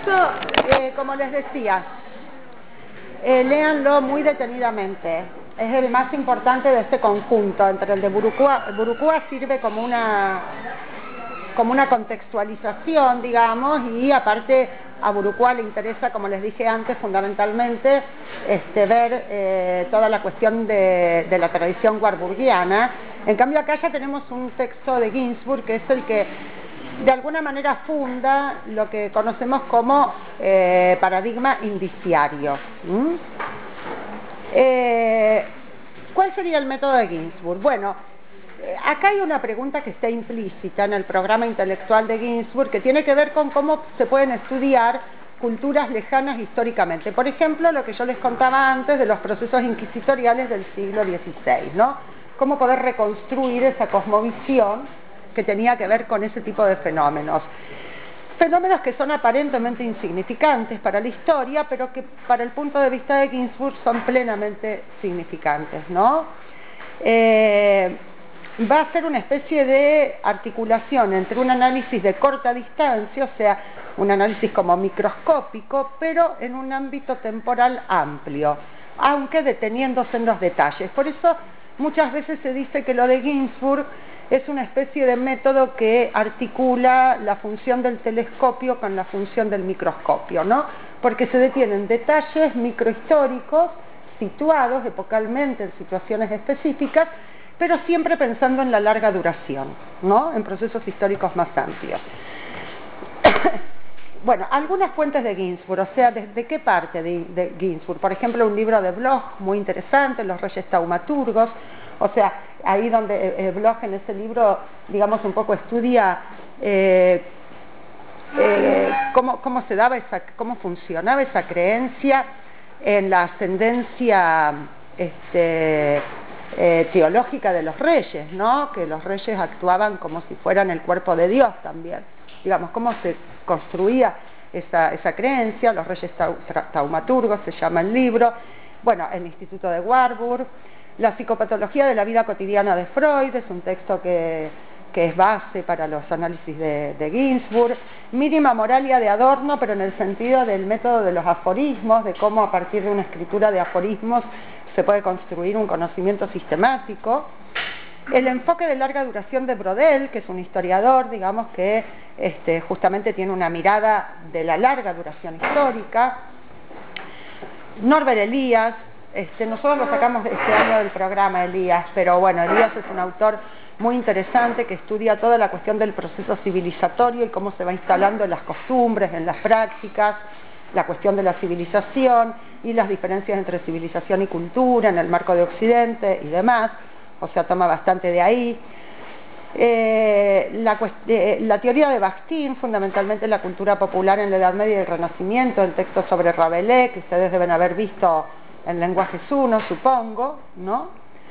eso, como les decía, léanlo muy detenidamente. Es el más importante de este conjunto. Entre el de Burukua, Burukua sirve como una contextualización, digamos, y aparte a Burukua le interesa, como les dije antes, fundamentalmente ver toda la cuestión de la tradición warburgiana. En cambio acá ya tenemos un texto de Ginsburg, que es el que de alguna manera funda lo que conocemos como paradigma indiciario. ¿Cuál sería el método de Ginsburg? Bueno, acá hay una pregunta que está implícita en el programa intelectual de Ginsburg que tiene que ver con cómo se pueden estudiar culturas lejanas históricamente. Por ejemplo, lo que yo les contaba antes de los procesos inquisitoriales del siglo XVI, ¿no? Cómo poder reconstruir esa cosmovisión que tenía que ver con ese tipo de fenómenos. Fenómenos que son aparentemente insignificantes para la historia, pero que para el punto de vista de Ginsburg son plenamente significantes, ¿no? Va a ser una especie de articulación entre un análisis de corta distancia, o sea, un análisis como microscópico, pero en un ámbito temporal amplio, aunque deteniéndose en los detalles. Por eso muchas veces se dice que lo de Ginsburg es una especie de método que articula la función del telescopio con la función del microscopio, ¿no? Porque se detienen detalles microhistóricos situados epocalmente en situaciones específicas, pero siempre pensando en la larga duración, ¿no? En procesos históricos más amplios. Bueno, algunas fuentes de Ginsburg, o sea, ¿de qué parte de Ginsburg? Por ejemplo, un libro de Bloch muy interesante, Los Reyes Taumaturgos, o sea, ahí donde Bloch en ese libro, digamos, un poco estudia cómo se daba cómo funcionaba esa creencia en la ascendencia teológica de los reyes, ¿no? Que los reyes actuaban como si fueran el cuerpo de Dios también. Digamos, cómo se construía esa creencia. Los Reyes Taumaturgos se llama el libro. Bueno, el Instituto de Warburg. La psicopatología de la vida cotidiana de Freud es un texto que es base para los análisis de Ginsburg. Mínima moralia de Adorno, pero en el sentido del método de los aforismos, de cómo a partir de una escritura de aforismos se puede construir un conocimiento sistemático. El enfoque de larga duración de Brodel, que es un historiador, digamos, que justamente tiene una mirada de la larga duración histórica. Norbert Elias, nosotros lo sacamos este año del programa Elias, pero bueno, Elias es un autor muy interesante que estudia toda la cuestión del proceso civilizatorio y cómo se va instalando en las costumbres, en las prácticas, la cuestión de la civilización y las diferencias entre civilización y cultura en el marco de Occidente y demás. O sea, toma bastante de ahí. La teoría de Bakhtin, fundamentalmente la cultura popular en la Edad Media y el Renacimiento, el texto sobre Rabelais, que ustedes deben haber visto en Lenguajes 1, supongo, ¿no?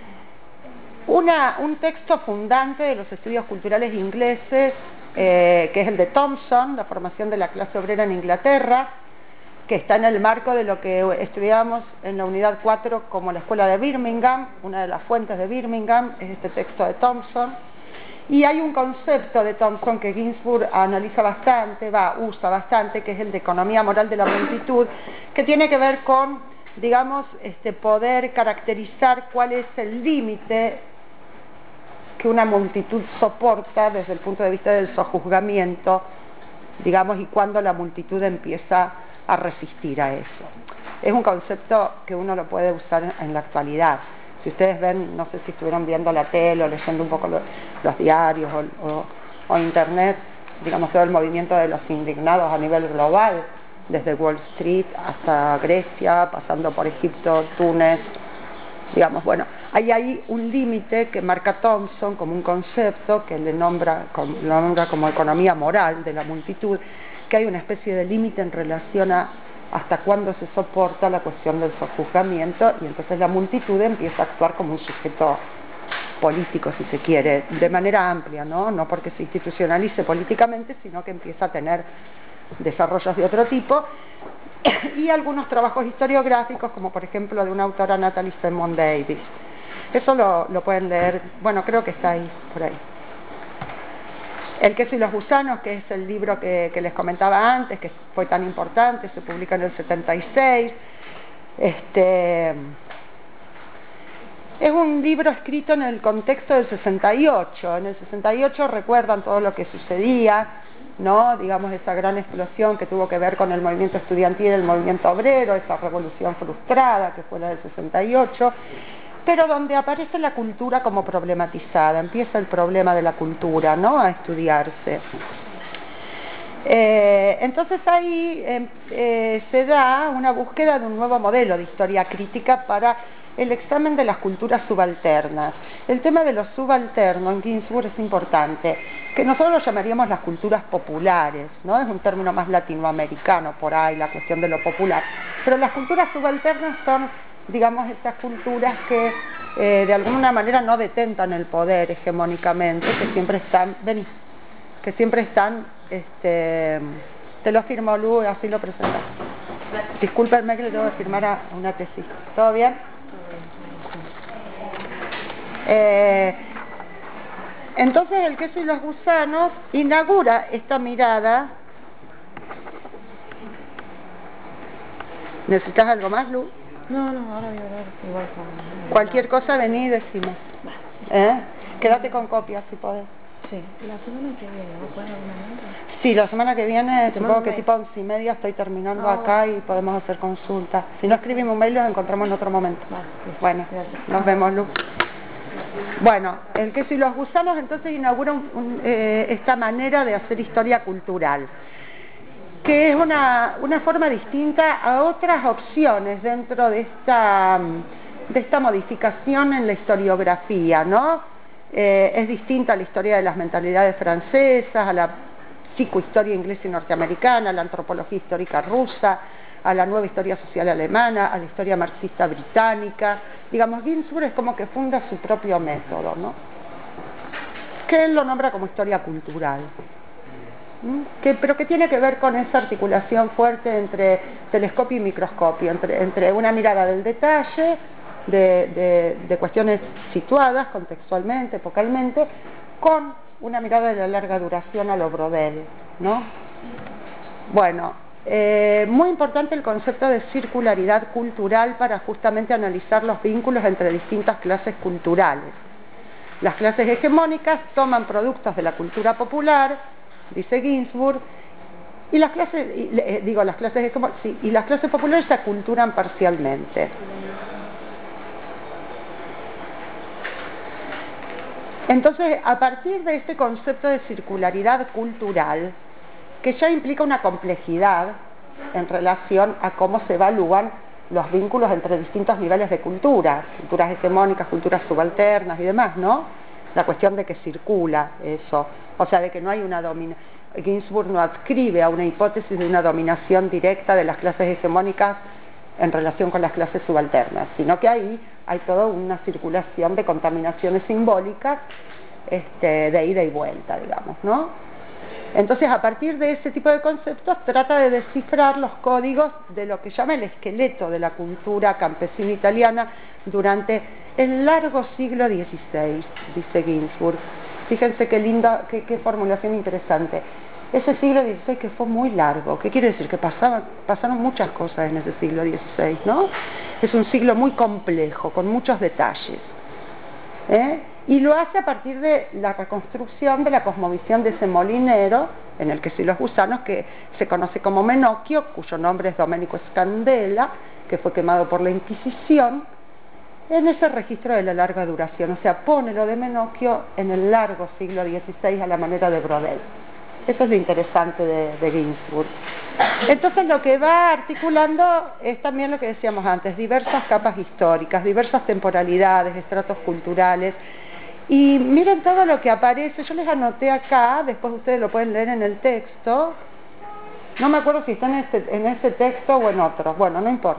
Un texto fundante de los estudios culturales ingleses, que es el de Thompson, la formación de la clase obrera en Inglaterra, que está en el marco de lo que estudiamos en la unidad 4 como la escuela de Birmingham. Una de las fuentes de Birmingham es este texto de Thompson. Y hay un concepto de Thompson que Ginsburg analiza bastante, usa bastante, que es el de economía moral de la multitud, que tiene que ver con, digamos, poder caracterizar cuál es el límite que una multitud soporta desde el punto de vista del sojuzgamiento, digamos, y cuándo la multitud empieza a resistir a eso. Es un concepto que uno lo puede usar en la actualidad. Si ustedes ven, no sé si estuvieron viendo la tele o leyendo un poco los diarios o internet, digamos, todo el movimiento de los indignados a nivel global, desde Wall Street hasta Grecia, pasando por Egipto, Túnez, digamos, bueno, hay ahí un límite que marca Thompson como un concepto que lo nombra como economía moral de la multitud, que hay una especie de límite en relación a hasta cuándo se soporta la cuestión del sojuzgamiento, y entonces la multitud empieza a actuar como un sujeto político, si se quiere, de manera amplia, ¿no? No porque se institucionalice políticamente, sino que empieza a tener desarrollos de otro tipo, y algunos trabajos historiográficos, como por ejemplo de una autora, Natalie Fenmont Davis. Eso lo pueden leer, bueno, creo que está ahí, por ahí. El queso y los gusanos, que es el libro que les comentaba antes, que fue tan importante, se publica en el 76. Es un libro escrito en el contexto del 68. En el 68 recuerdan todo lo que sucedía, ¿no? Digamos, esa gran explosión que tuvo que ver con el movimiento estudiantil, el movimiento obrero, esa revolución frustrada que fue la del 68, pero donde aparece la cultura como problematizada, empieza el problema de la cultura, ¿no?, a estudiarse. Entonces ahí se da una búsqueda de un nuevo modelo de historia crítica para el examen de las culturas subalternas. El tema de los subalternos en Ginsburg es importante, que nosotros lo llamaríamos las culturas populares, ¿no? Es un término más latinoamericano por ahí, la cuestión de lo popular. Pero las culturas subalternas son, digamos, esas culturas que de alguna manera no detentan el poder hegemónicamente, que siempre están, te lo firmo, Lu, así lo presentas. Discúlpenme que le tengo que firmar a una tesis. ¿Todo bien? Entonces el queso y los gusanos inaugura esta mirada. ¿Necesitas algo más, Lu? No, ahora voy a hablar igual con... Cualquier cosa vení y decimos. Quédate con copias si podés. Sí, la semana que viene, ¿vos podés dar una nota? Sí, la semana que viene, Te supongo mando que mail. tipo 11:30 estoy terminando acá y podemos hacer consultas. Si no escribimos un mail, los encontramos en otro momento. Vale, listo. Bueno, Gracias. nos vemos, Lu. Bueno, el queso y los gusanos entonces inaugura esta manera de hacer historia cultural, que es una forma distinta a otras opciones dentro de esta modificación en la historiografía, ¿no? Es distinta a la historia de las mentalidades francesas, a la psicohistoria inglesa y norteamericana, a la antropología histórica rusa, a la nueva historia social alemana, a la historia marxista británica. Digamos, Ginsburg es como que funda su propio método, ¿no?, que él lo nombra como historia cultural, pero que tiene que ver con esa articulación fuerte entre telescopio y microscopio, entre una mirada del detalle, de cuestiones situadas contextualmente, focalmente, con una mirada de la larga duración a lo Brodel, ¿no? Bueno, muy importante el concepto de circularidad cultural para justamente analizar los vínculos entre distintas clases culturales. Las clases hegemónicas toman productos de la cultura popular, dice Ginsburg, y las clases populares se aculturan parcialmente. Entonces, a partir de este concepto de circularidad cultural, que ya implica una complejidad en relación a cómo se evalúan los vínculos entre distintos niveles de culturas hegemónicas, culturas subalternas y demás, ¿no? La cuestión de que circula eso, o sea, de que no hay una dominación. Ginsburg no adscribe a una hipótesis de una dominación directa de las clases hegemónicas en relación con las clases subalternas, sino que ahí hay toda una circulación de contaminaciones simbólicas de ida y vuelta, digamos, ¿no? Entonces, a partir de ese tipo de conceptos, trata de descifrar los códigos de lo que llama el esqueleto de la cultura campesina italiana durante el largo siglo XVI, dice Ginsburg. Fíjense qué linda, qué formulación interesante. Ese siglo XVI que fue muy largo, ¿qué quiere decir? Que pasaron muchas cosas en ese siglo XVI, ¿no? Es un siglo muy complejo, con muchos detalles. Y lo hace a partir de la reconstrucción de la cosmovisión de ese molinero, en el queso y los gusanos, que se conoce como Menocchio, cuyo nombre es Domenico Scandella, que fue quemado por la Inquisición, en ese registro de la larga duración. O sea, pone lo de Menocchio en el largo siglo XVI a la manera de Brodel. Eso es lo interesante de Ginsburg. Entonces lo que va articulando es también lo que decíamos antes, diversas capas históricas, diversas temporalidades, estratos culturales. Y miren todo lo que aparece, yo les anoté acá, después ustedes lo pueden leer en el texto. No me acuerdo si está en ese texto o en otro, bueno, no importa.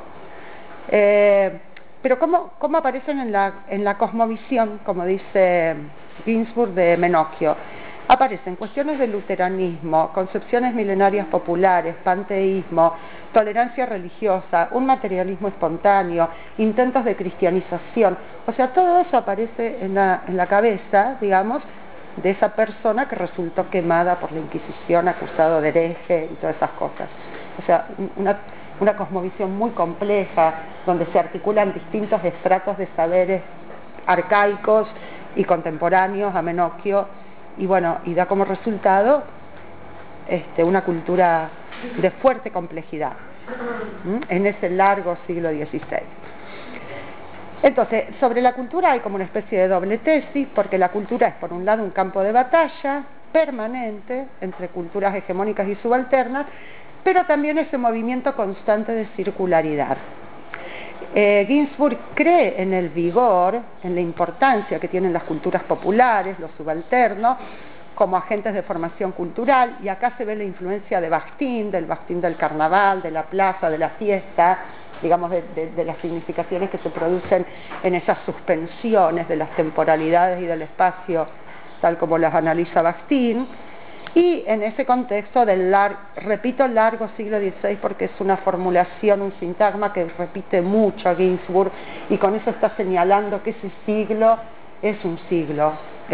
Pero ¿cómo aparecen en la cosmovisión, como dice Ginsburg, de Menocchio? Aparecen cuestiones del luteranismo, concepciones milenarias populares, panteísmo, tolerancia religiosa, un materialismo espontáneo, intentos de cristianización. O sea, todo eso aparece en la cabeza, digamos, de esa persona que resultó quemada por la Inquisición, acusado de hereje y todas esas cosas. O sea, una cosmovisión muy compleja, donde se articulan distintos estratos de saberes arcaicos y contemporáneos a Menocchio, y bueno, y da como resultado una cultura de fuerte complejidad en ese largo siglo XVI. Entonces, sobre la cultura hay como una especie de doble tesis, porque la cultura es, por un lado, un campo de batalla permanente entre culturas hegemónicas y subalternas, pero también ese movimiento constante de circularidad. Ginsburg cree en el vigor, en la importancia que tienen las culturas populares, los subalternos, como agentes de formación cultural, y acá se ve la influencia de Bakhtin, del Bakhtin del carnaval, de la plaza, de la fiesta, digamos, de las significaciones que se producen en esas suspensiones de las temporalidades y del espacio, tal como las analiza Bakhtin, y en ese contexto del largo siglo XVI, porque es una formulación, un sintagma que repite mucho a Ginsburg, y con eso está señalando que ese siglo es un siglo,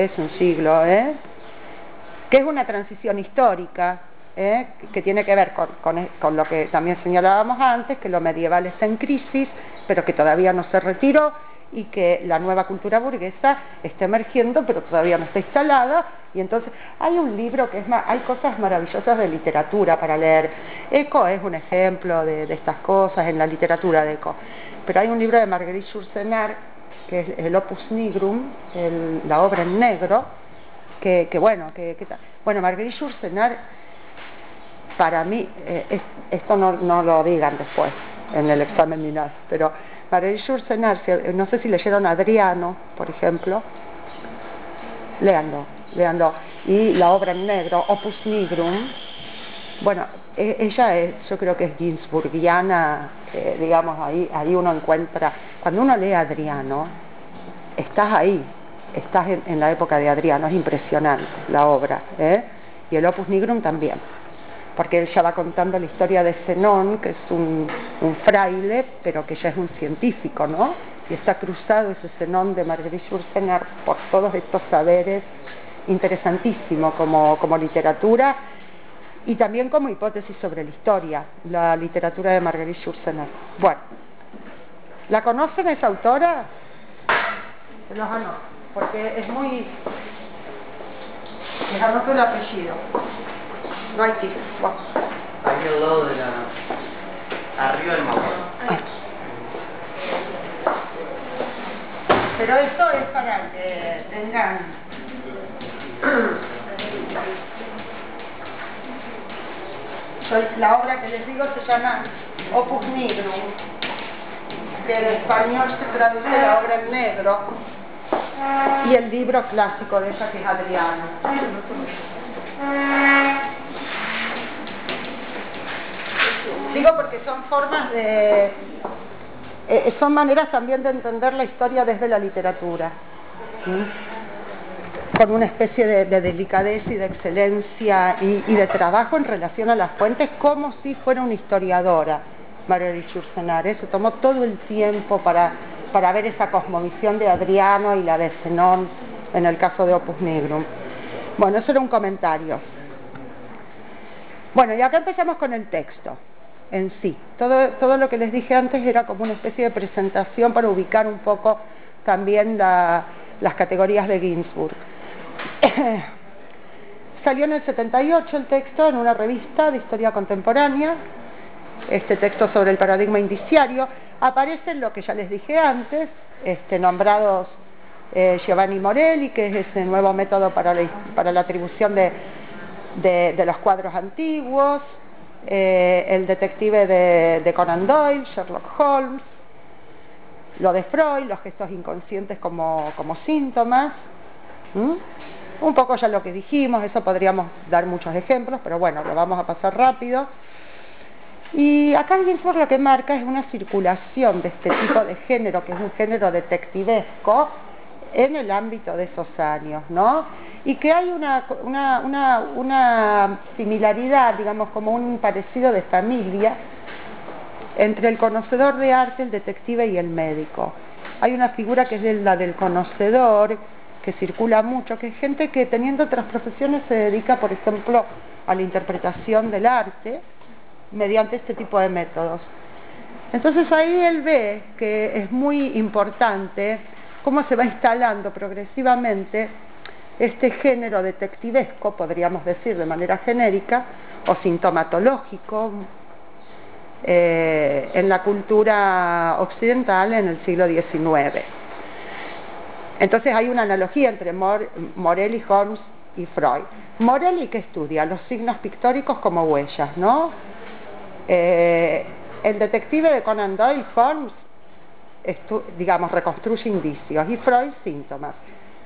que es una transición histórica, que tiene que ver con lo que también señalábamos antes, que lo medieval está en crisis, pero que todavía no se retiró, y que la nueva cultura burguesa está emergiendo, pero todavía no está instalada. Y entonces hay un libro que hay cosas maravillosas de literatura para leer. Eco es un ejemplo de estas cosas en la literatura de Eco, pero hay un libro de Marguerite Yourcenar, que es el Opus Nigrum, la obra en negro, bueno, Marguerite Yourcenar, para mí, esto no lo digan después en el examen ni nada, pero Marguerite Yourcenar, no sé si leyeron Adriano, por ejemplo, léanlo, y la obra en negro, Opus Nigrum. Bueno, ella yo creo que es ginsburgiana, digamos, ahí uno encuentra, cuando uno lee Adriano, estás ahí, estás en la época de Adriano, es impresionante la obra, y el Opus Nigrum también, porque él ya va contando la historia de Zenón, que es un fraile, pero que ya es un científico, ¿no? Y está cruzado ese Zenón de Marguerite Yourcenar por todos estos saberes, interesantísimo como literatura, y también como hipótesis sobre la historia, la literatura de Marguerite Yourcenar. Bueno, ¿la conocen esa autora? Se los anoto, porque es muy... Les anoto el apellido. No hay ticket. Bueno. Ahí al lado de la... arriba del mapa. Pero esto es para que tengan... La obra que les digo se llama Opus Nigrum, que en español se traduce la obra en negro, y el libro clásico de ella, que es Adriano. Digo porque son formas son maneras también de entender la historia desde la literatura, con una especie de delicadeza y de excelencia y de trabajo en relación a las fuentes, como si fuera una historiadora. Marguerite Yourcenar, se tomó todo el tiempo para ver esa cosmovisión de Adriano y la de Zenón en el caso de Opus Nigrum. Bueno, eso era un comentario. Bueno, y acá empezamos con el texto en sí. Todo lo que les dije antes era como una especie de presentación para ubicar un poco también las categorías de Ginsburg. Salió en el 78 el texto en una revista de historia contemporánea, este texto sobre el paradigma indiciario. Aparecen lo que ya les dije antes, nombrados Giovanni Morelli, que es ese nuevo método para la atribución de los cuadros antiguos, el detective de Conan Doyle, Sherlock Holmes, lo de Freud, los gestos inconscientes como síntomas. Un poco ya lo que dijimos, eso podríamos dar muchos ejemplos, pero bueno, lo vamos a pasar rápido. Y acá Ginsburg lo que marca es una circulación de este tipo de género, que es un género detectivesco, en el ámbito de esos años, ¿no? Y que hay una similaridad, digamos, como un parecido de familia entre el conocedor de arte, el detective y el médico. Hay una figura que es la del conocedor, que circula mucho, que es gente que teniendo otras profesiones se dedica, por ejemplo, a la interpretación del arte mediante este tipo de métodos. Entonces ahí él ve que es muy importante cómo se va instalando progresivamente este género detectivesco, podríamos decir de manera genérica, o sintomatológico, en la cultura occidental en el siglo XIX. Entonces hay una analogía entre Morelli, Holmes y Freud. Morelli, que estudia los signos pictóricos como huellas, ¿no? El detective de Conan Doyle, Holmes, digamos, reconstruye indicios, y Freud, síntomas.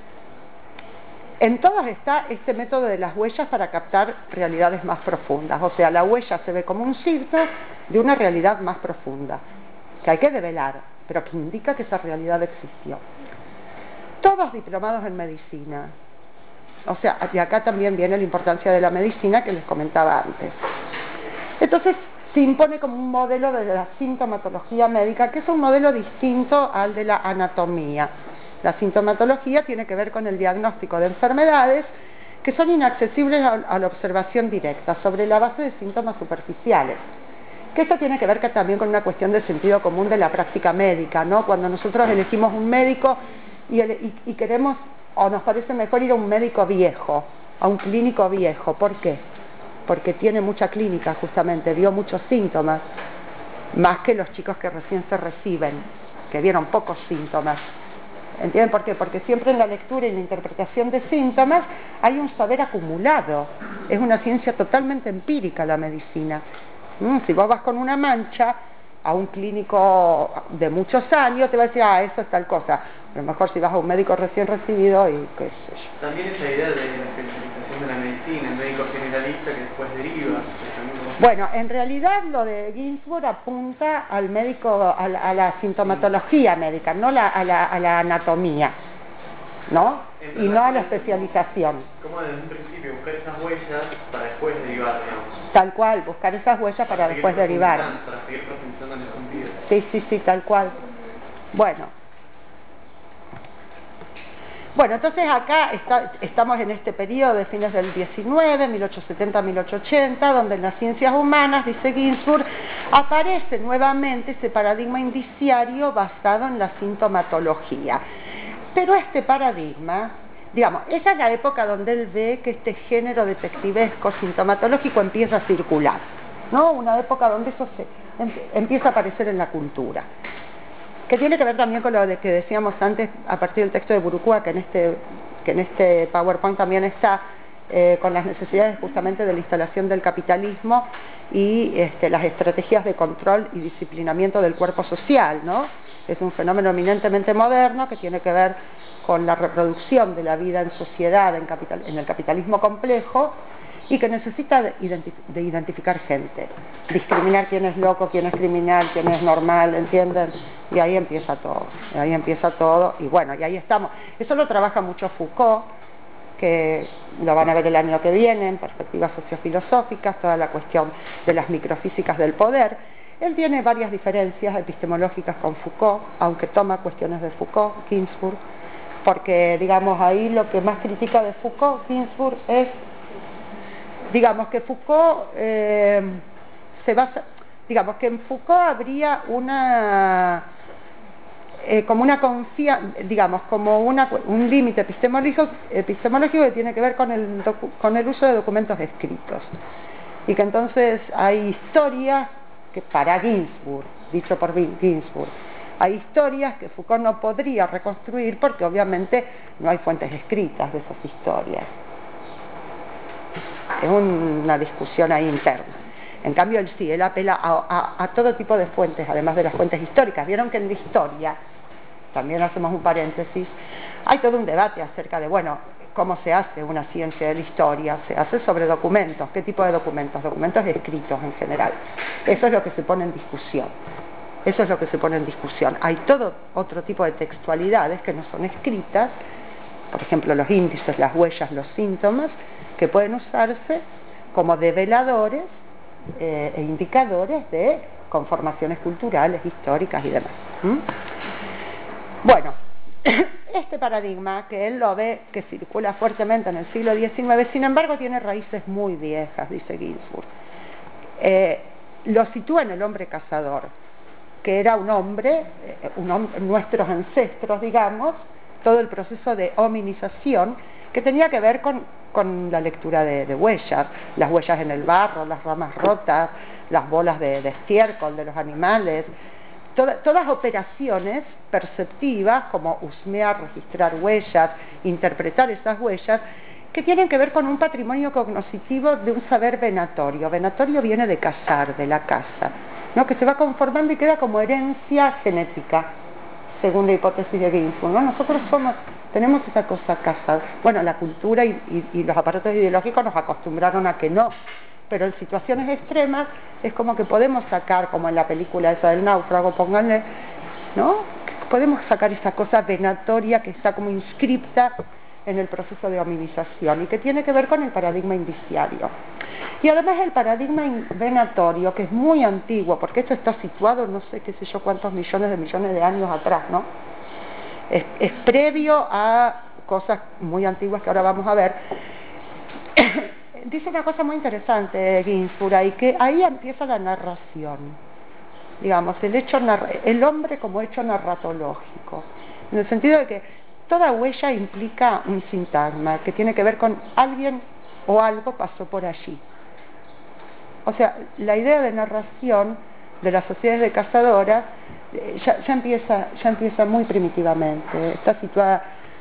En todas está este método de las huellas para captar realidades más profundas. O sea, la huella se ve como un signo de una realidad más profunda, que hay que develar, pero que indica que esa realidad existió. Todos diplomados en medicina. O sea, y acá también viene la importancia de la medicina que les comentaba antes. Entonces se impone como un modelo de la sintomatología médica, que es un modelo distinto al de la anatomía. La sintomatología tiene que ver con el diagnóstico de enfermedades que son inaccesibles a la observación directa, sobre la base de síntomas superficiales. Que esto tiene que ver también con una cuestión de sentido común de la práctica médica, ¿no? Cuando nosotros elegimos un médico y queremos, o nos parece mejor ir a un médico viejo, a un clínico viejo. ¿Por qué? Porque tiene mucha clínica, justamente, vio muchos síntomas, más que los chicos que recién se reciben, que vieron pocos síntomas. ¿Entienden por qué? Porque siempre en la lectura y la interpretación de síntomas hay un saber acumulado. Es una ciencia totalmente empírica la medicina. Si vos vas con una mancha a un clínico de muchos años, te va a decir, eso es tal cosa. A lo mejor si vas a un médico recién recibido y qué sé yo. También esa idea de la especialización de la medicina, el médico generalista que después deriva. Bueno, en realidad lo de Ginsburg apunta al médico, a la sintomatología médica, no a la anatomía, ¿no? Y no a la especialización. Como desde un principio buscar esas huellas para después derivar, digamos. Tal cual, buscar esas huellas para después derivar. Para seguir profundizando en el sentido. Sí, tal cual. Bueno, entonces acá estamos en este periodo de fines del 19, 1870-1880, donde en las ciencias humanas, dice Ginsburg, aparece nuevamente ese paradigma indiciario basado en la sintomatología. Pero este paradigma, digamos, esa es la época donde él ve que este género detectivesco sintomatológico empieza a circular, ¿no? Una época donde eso empieza a aparecer en la cultura. Que tiene que ver también con lo que decíamos antes a partir del texto de Burucúa, que en este PowerPoint también está, con las necesidades justamente de la instalación del capitalismo y las estrategias de control y disciplinamiento del cuerpo social, ¿no? Es un fenómeno eminentemente moderno que tiene que ver con la reproducción de la vida en sociedad, en el capitalismo complejo, y que necesita de identificar gente, discriminar quién es loco, quién es criminal, quién es normal, ¿entienden? Y ahí empieza todo, y bueno, y ahí estamos. Eso lo trabaja mucho Foucault, que lo van a ver el año que viene, en perspectivas sociofilosóficas, toda la cuestión de las microfísicas del poder. Él tiene varias diferencias epistemológicas con Foucault, aunque toma cuestiones de Foucault, Ginsburg, porque, digamos, ahí lo que más critica de Foucault, Ginsburg, es, digamos, que Foucault se basa, digamos, que en Foucault habría como una confianza, digamos, como un límite epistemológico que tiene que ver con el uso de documentos escritos. Y que entonces hay historias que para Ginsburg, dicho por Ginsburg, hay historias que Foucault no podría reconstruir porque obviamente no hay fuentes escritas de esas historias. Es una discusión ahí interna. En cambio, él apela a todo tipo de fuentes, además de las fuentes históricas. Vieron que en la historia, también hacemos un paréntesis, hay todo un debate acerca de, bueno, cómo se hace una ciencia de la historia. Se hace sobre documentos. ¿Qué tipo de documentos? Documentos escritos en general. Eso es lo que se pone en discusión. Hay todo otro tipo de textualidades que no son escritas, por ejemplo, los índices, las huellas, los síntomas, que pueden usarse como develadores e indicadores de conformaciones culturales, históricas y demás. Bueno, este paradigma, que él lo ve que circula fuertemente en el siglo XIX, sin embargo tiene raíces muy viejas, dice Ginsburg. Lo sitúa en el hombre cazador, que era un hombre, nuestros ancestros, digamos, todo el proceso de hominización, que tenía que ver con la lectura de huellas, las huellas en el barro, las ramas rotas, las bolas de estiércol de los animales, todas operaciones perceptivas como husmear, registrar huellas, interpretar esas huellas, que tienen que ver con un patrimonio cognoscitivo de un saber venatorio. Venatorio viene de cazar, de la caza, ¿no? Que se va conformando y queda como herencia genética, según la hipótesis de Ginsburg, ¿no? Nosotros tenemos esa cosa caza. Bueno, la cultura y los aparatos ideológicos nos acostumbraron a que no, pero en situaciones extremas es como que podemos sacar, como en la película esa del náufrago, pónganle, ¿no? Podemos sacar esa cosa venatoria que está como inscripta en el proceso de hominización y que tiene que ver con el paradigma indiciario. Y además el paradigma venatorio, que es muy antiguo, porque esto está situado no sé qué sé yo cuántos millones de años atrás, ¿no? Es previo a cosas muy antiguas que ahora vamos a ver. Dice una cosa muy interesante Ginsburg ahí, que ahí empieza la narración, digamos, el hombre como hecho narratológico, en el sentido de que toda huella implica un sintagma que tiene que ver con alguien o algo pasó por allí. O sea, la idea de narración de las sociedades de cazadoras ya empieza muy primitivamente, está situada.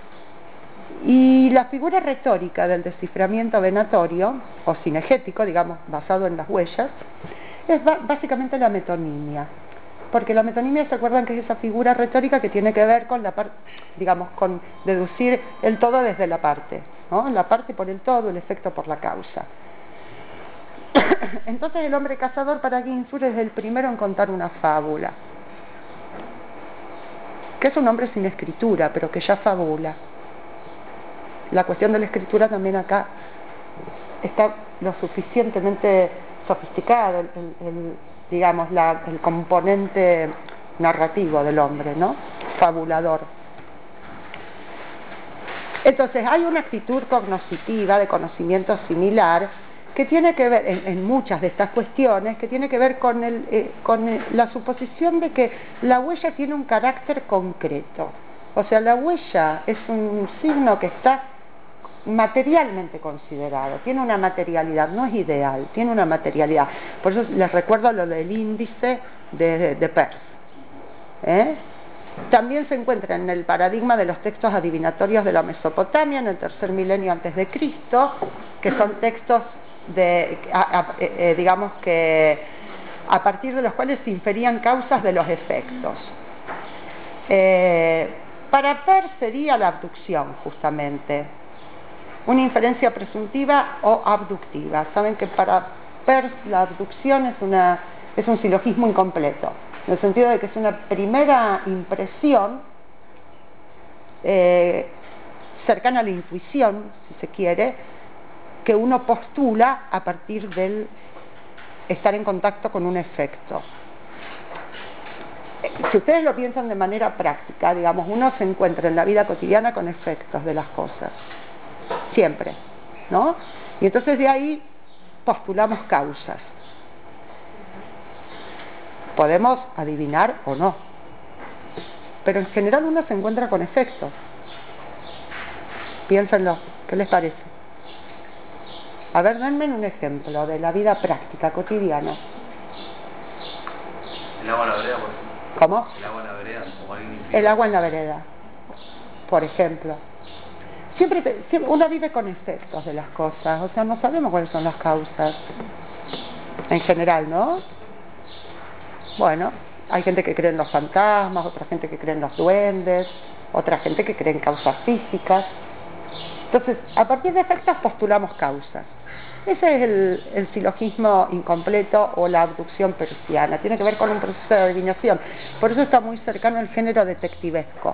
Y la figura retórica del desciframiento venatorio, o cinegético, digamos, basado en las huellas, es básicamente la metonimia. Porque la metonimia, ¿se acuerdan que es esa figura retórica que tiene que ver con la parte, digamos, con deducir el todo desde la parte, ¿no? La parte por el todo, el efecto por la causa. Entonces el hombre cazador para Ginsburg es el primero en contar una fábula, que es un hombre sin escritura, pero que ya fabula. La cuestión de la escritura también acá está lo suficientemente sofisticado, digamos, el componente narrativo del hombre, ¿no? Fabulador. Entonces hay una actitud cognoscitiva de conocimiento similar que tiene que ver, en muchas de estas cuestiones, que tiene que ver con la suposición de que la huella tiene un carácter concreto. O sea, la huella es un signo que está materialmente considerado, tiene una materialidad, no es ideal, tiene una materialidad. Por eso les recuerdo lo del índice de Peirce. También se encuentra en el paradigma de los textos adivinatorios de la Mesopotamia en el tercer milenio antes de Cristo, que son textos digamos que a partir de los cuales se inferían causas de los efectos. Para Peirce sería la abducción, justamente, una inferencia presuntiva o abductiva. Saben que para Peirce la abducción es un silogismo incompleto, en el sentido de que es una primera impresión cercana a la intuición, si se quiere, que uno postula a partir del estar en contacto con un efecto. Si ustedes lo piensan de manera práctica, digamos, uno se encuentra en la vida cotidiana con efectos de las cosas, siempre, ¿no? Y entonces de ahí postulamos causas. Podemos adivinar o no, pero en general uno se encuentra con efectos. Piénsenlo, ¿qué les parece? A ver, denme un ejemplo de la vida práctica, cotidiana. El agua en la vereda, por ejemplo. ¿Cómo? El agua en la vereda, como alguien. El agua en la vereda, por ejemplo. Siempre uno vive con efectos de las cosas, o sea, no sabemos cuáles son las causas. En general, ¿no? Bueno, hay gente que cree en los fantasmas, otra gente que cree en los duendes, otra gente que cree en causas físicas. Entonces, a partir de efectos postulamos causas. Ese es el silogismo incompleto o la abducción peirciana. Tiene que ver con un proceso de adivinación. Por eso está muy cercano al género detectivesco.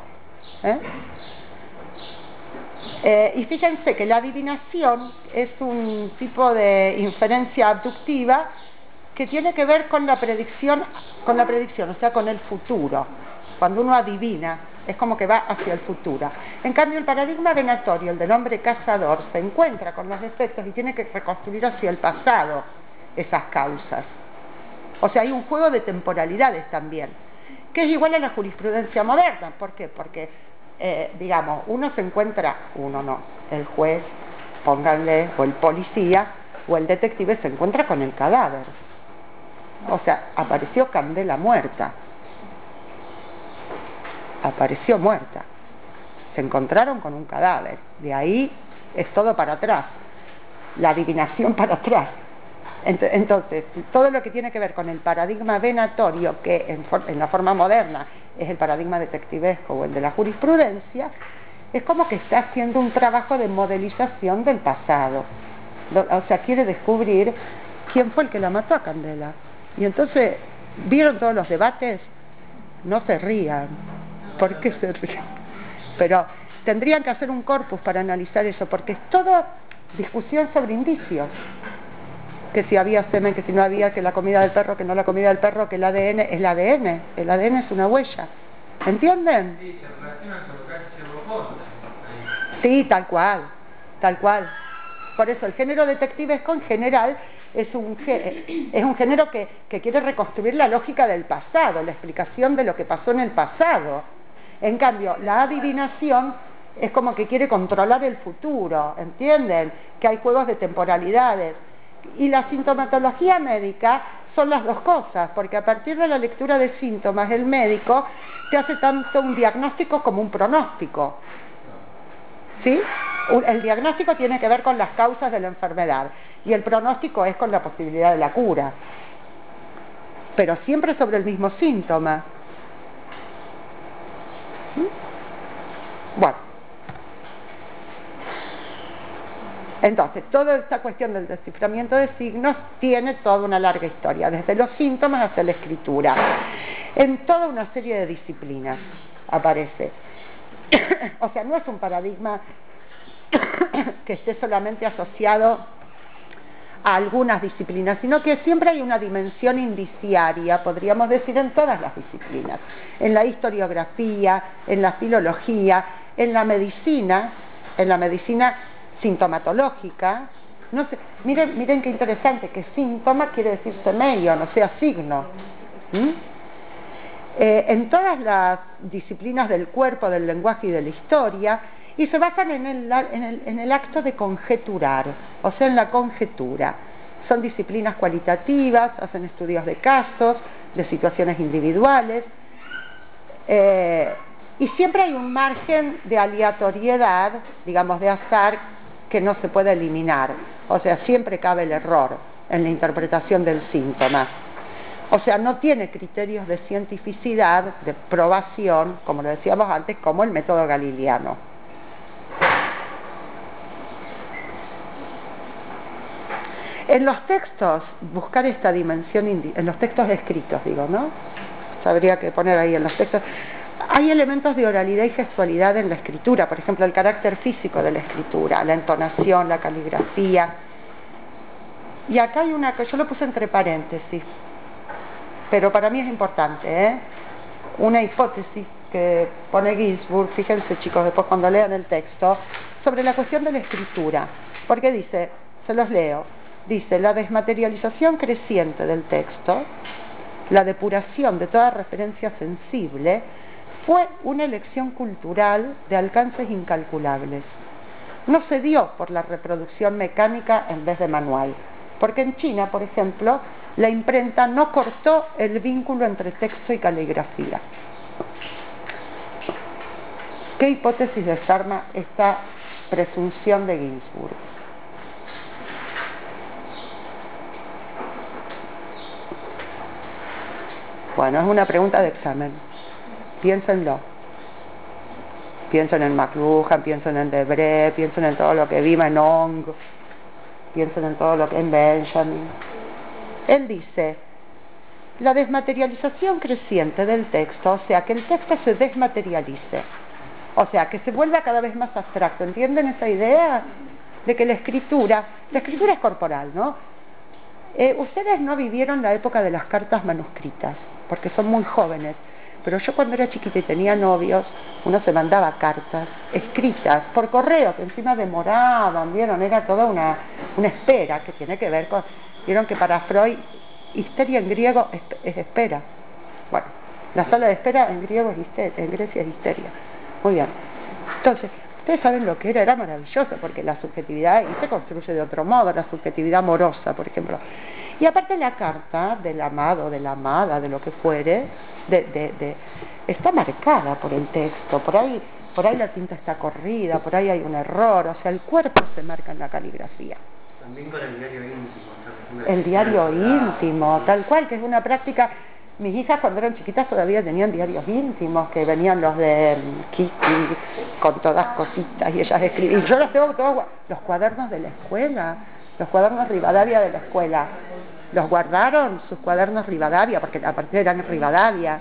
Y fíjense que la adivinación es un tipo de inferencia abductiva que tiene que ver con la predicción, o sea, con el futuro. Cuando uno adivina es como que va hacia el futuro. En cambio, el paradigma venatorio, el del hombre cazador, se encuentra con los defectos y tiene que reconstruir hacia el pasado esas causas. O sea, hay un juego de temporalidades también, que es igual a la jurisprudencia moderna. ¿Por qué? Porque, digamos, uno se encuentra, uno no, el juez, pónganle, o el policía, o el detective se encuentra con el cadáver. O sea, apareció Candela muerta. Apareció muerta. Se encontraron con un cadáver. De ahí es todo para atrás. La adivinación para atrás. Entonces, todo lo que tiene que ver con el paradigma venatorio, que en la forma moderna es el paradigma detectivesco o el de la jurisprudencia, es como que está haciendo un trabajo de modelización del pasado. O sea, quiere descubrir quién fue el que la mató a Candela. Y entonces, ¿vieron todos los debates? No se rían. ¿Por qué se ríen? Pero tendrían que hacer un corpus para analizar eso, porque es toda discusión sobre indicios. Que si había semen, que si no había, que la comida del perro, que no la comida del perro, que el ADN es el ADN. El ADN es una huella. ¿Entienden? Sí, se relaciona con lo que hace Sherlock Holmes. Sí, tal cual. Tal cual. Por eso el género detectivesco en general es un género que quiere reconstruir la lógica del pasado, la explicación de lo que pasó en el pasado. En cambio, la adivinación es como que quiere controlar el futuro, ¿entienden? Que hay juegos de temporalidades. Y la sintomatología médica son las dos cosas, porque a partir de la lectura de síntomas, el médico te hace tanto un diagnóstico como un pronóstico. ¿Sí? El diagnóstico tiene que ver con las causas de la enfermedad y el pronóstico es con la posibilidad de la cura. Pero siempre sobre el mismo síntoma. Bueno. Entonces, toda esta cuestión del desciframiento de signos tiene toda una larga historia, desde los síntomas hasta la escritura. En toda una serie de disciplinas aparece. O sea, no es un paradigma que esté solamente asociado a algunas disciplinas, sino que siempre hay una dimensión indiciaria, podríamos decir, en todas las disciplinas. En la historiografía, en la filología, en la medicina sintomatológica. No sé, miren qué interesante, que síntoma quiere decir semeion, o sea, signo. En todas las disciplinas del cuerpo, del lenguaje y de la historia, y se basan en el acto de conjeturar, o sea, en la conjetura. Son disciplinas cualitativas, hacen estudios de casos, de situaciones individuales, y siempre hay un margen de aleatoriedad, digamos, de azar, que no se puede eliminar. O sea, siempre cabe el error en la interpretación del síntoma. O sea, no tiene criterios de cientificidad, de probación, como lo decíamos antes, como el método galileano. En los textos, buscar esta dimensión, en los textos escritos, digo, ¿no? Habría que poner ahí en los textos. Hay elementos de oralidad y gestualidad en la escritura, por ejemplo, el carácter físico de la escritura, la entonación, la caligrafía. Y acá hay una que yo lo puse entre paréntesis, pero para mí es importante, una hipótesis que pone Ginsburg, fíjense chicos, después cuando lean el texto, sobre la cuestión de la escritura, porque dice, se los leo, dice, la desmaterialización creciente del texto, la depuración de toda referencia sensible, fue una elección cultural de alcances incalculables. No se dio por la reproducción mecánica en vez de manual, porque en China, por ejemplo, la imprenta no cortó el vínculo entre texto y caligrafía. ¿Qué hipótesis desarma esta presunción de Ginsburg? Bueno, es una pregunta de examen. Piénsenlo. Piensen en McLuhan, piensen en Debré, piensen en todo lo que vi Menong, piensen en todo lo que en Benjamin. Él dice, la desmaterialización creciente del texto, o sea, que el texto se desmaterialice, o sea, que se vuelva cada vez más abstracto. ¿Entienden esa idea? De que la escritura es corporal, ¿no? Ustedes no vivieron la época de las cartas manuscritas, porque son muy jóvenes, pero yo cuando era chiquita y tenía novios, uno se mandaba cartas escritas por correo, que encima demoraban, ¿vieron? Era toda una espera que tiene que ver con... Vieron que para Freud, histeria en griego es espera. Bueno, la sala de espera en griego es histeria, en Grecia es histeria. Muy bien. Entonces, ustedes saben lo que era maravilloso, porque la subjetividad ahí se construye de otro modo, la subjetividad amorosa, por ejemplo. Y aparte la carta del amado, de la amada, de lo que fuere, está marcada por el texto, por ahí la tinta está corrida, por ahí hay un error, o sea, el cuerpo se marca en la caligrafía. También con el diario íntimo. El diario íntimo, tal cual, que es una práctica. Mis hijas cuando eran chiquitas todavía tenían diarios íntimos, que venían los de Kiki, con todas cositas, y ellas escribían. Y yo los tengo todos, los cuadernos de la escuela, los cuadernos Rivadavia de la escuela. Los guardaron, sus cuadernos Rivadavia, porque aparte eran Rivadavia.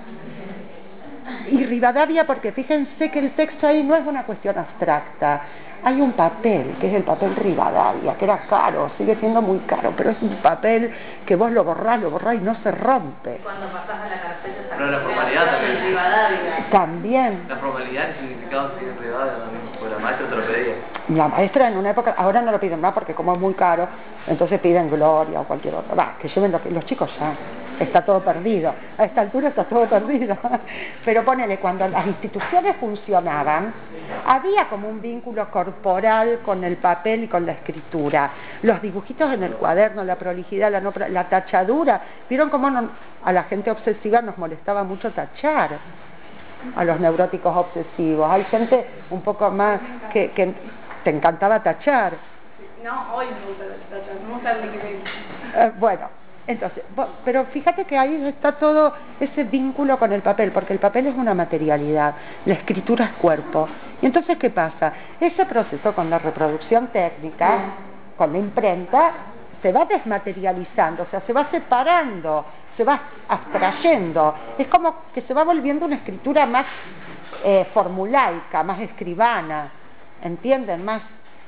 Y Rivadavia porque fíjense que el texto ahí no es una cuestión abstracta. Hay un papel, que es el papel Rivadavia, que era caro, sigue siendo muy caro, pero es un papel que vos lo borrás y no se rompe. Cuando pasás a la carpeta, pero la formalidad también. Rivadavia. También. La formalidad, el significado sigue privado también, porque la maestra te lo pedía. La maestra en una época, ahora no lo piden más porque como es muy caro, entonces piden Gloria o cualquier otra. Va, que lleven los chicos ya. Está todo perdido. A esta altura está todo perdido. Pero ponele, cuando las instituciones funcionaban, había como un vínculo corporal con el papel y con la escritura. Los dibujitos en el cuaderno, la prolijidad, la tachadura. ¿Vieron cómo a la gente obsesiva nos molestaba mucho tachar? A los neuróticos obsesivos. Hay gente un poco más que te encantaba tachar. No, hoy me gusta tachar, me gusta el liquidez. Bueno. Entonces, pero fíjate que ahí está todo ese vínculo con el papel, porque el papel es una materialidad, la escritura es cuerpo. Y entonces, ¿qué pasa? Ese proceso con la reproducción técnica, con la imprenta, se va desmaterializando, o sea, se va separando, se va abstrayendo. Es como que se va volviendo una escritura más formulaica, más escribana, ¿entienden? Más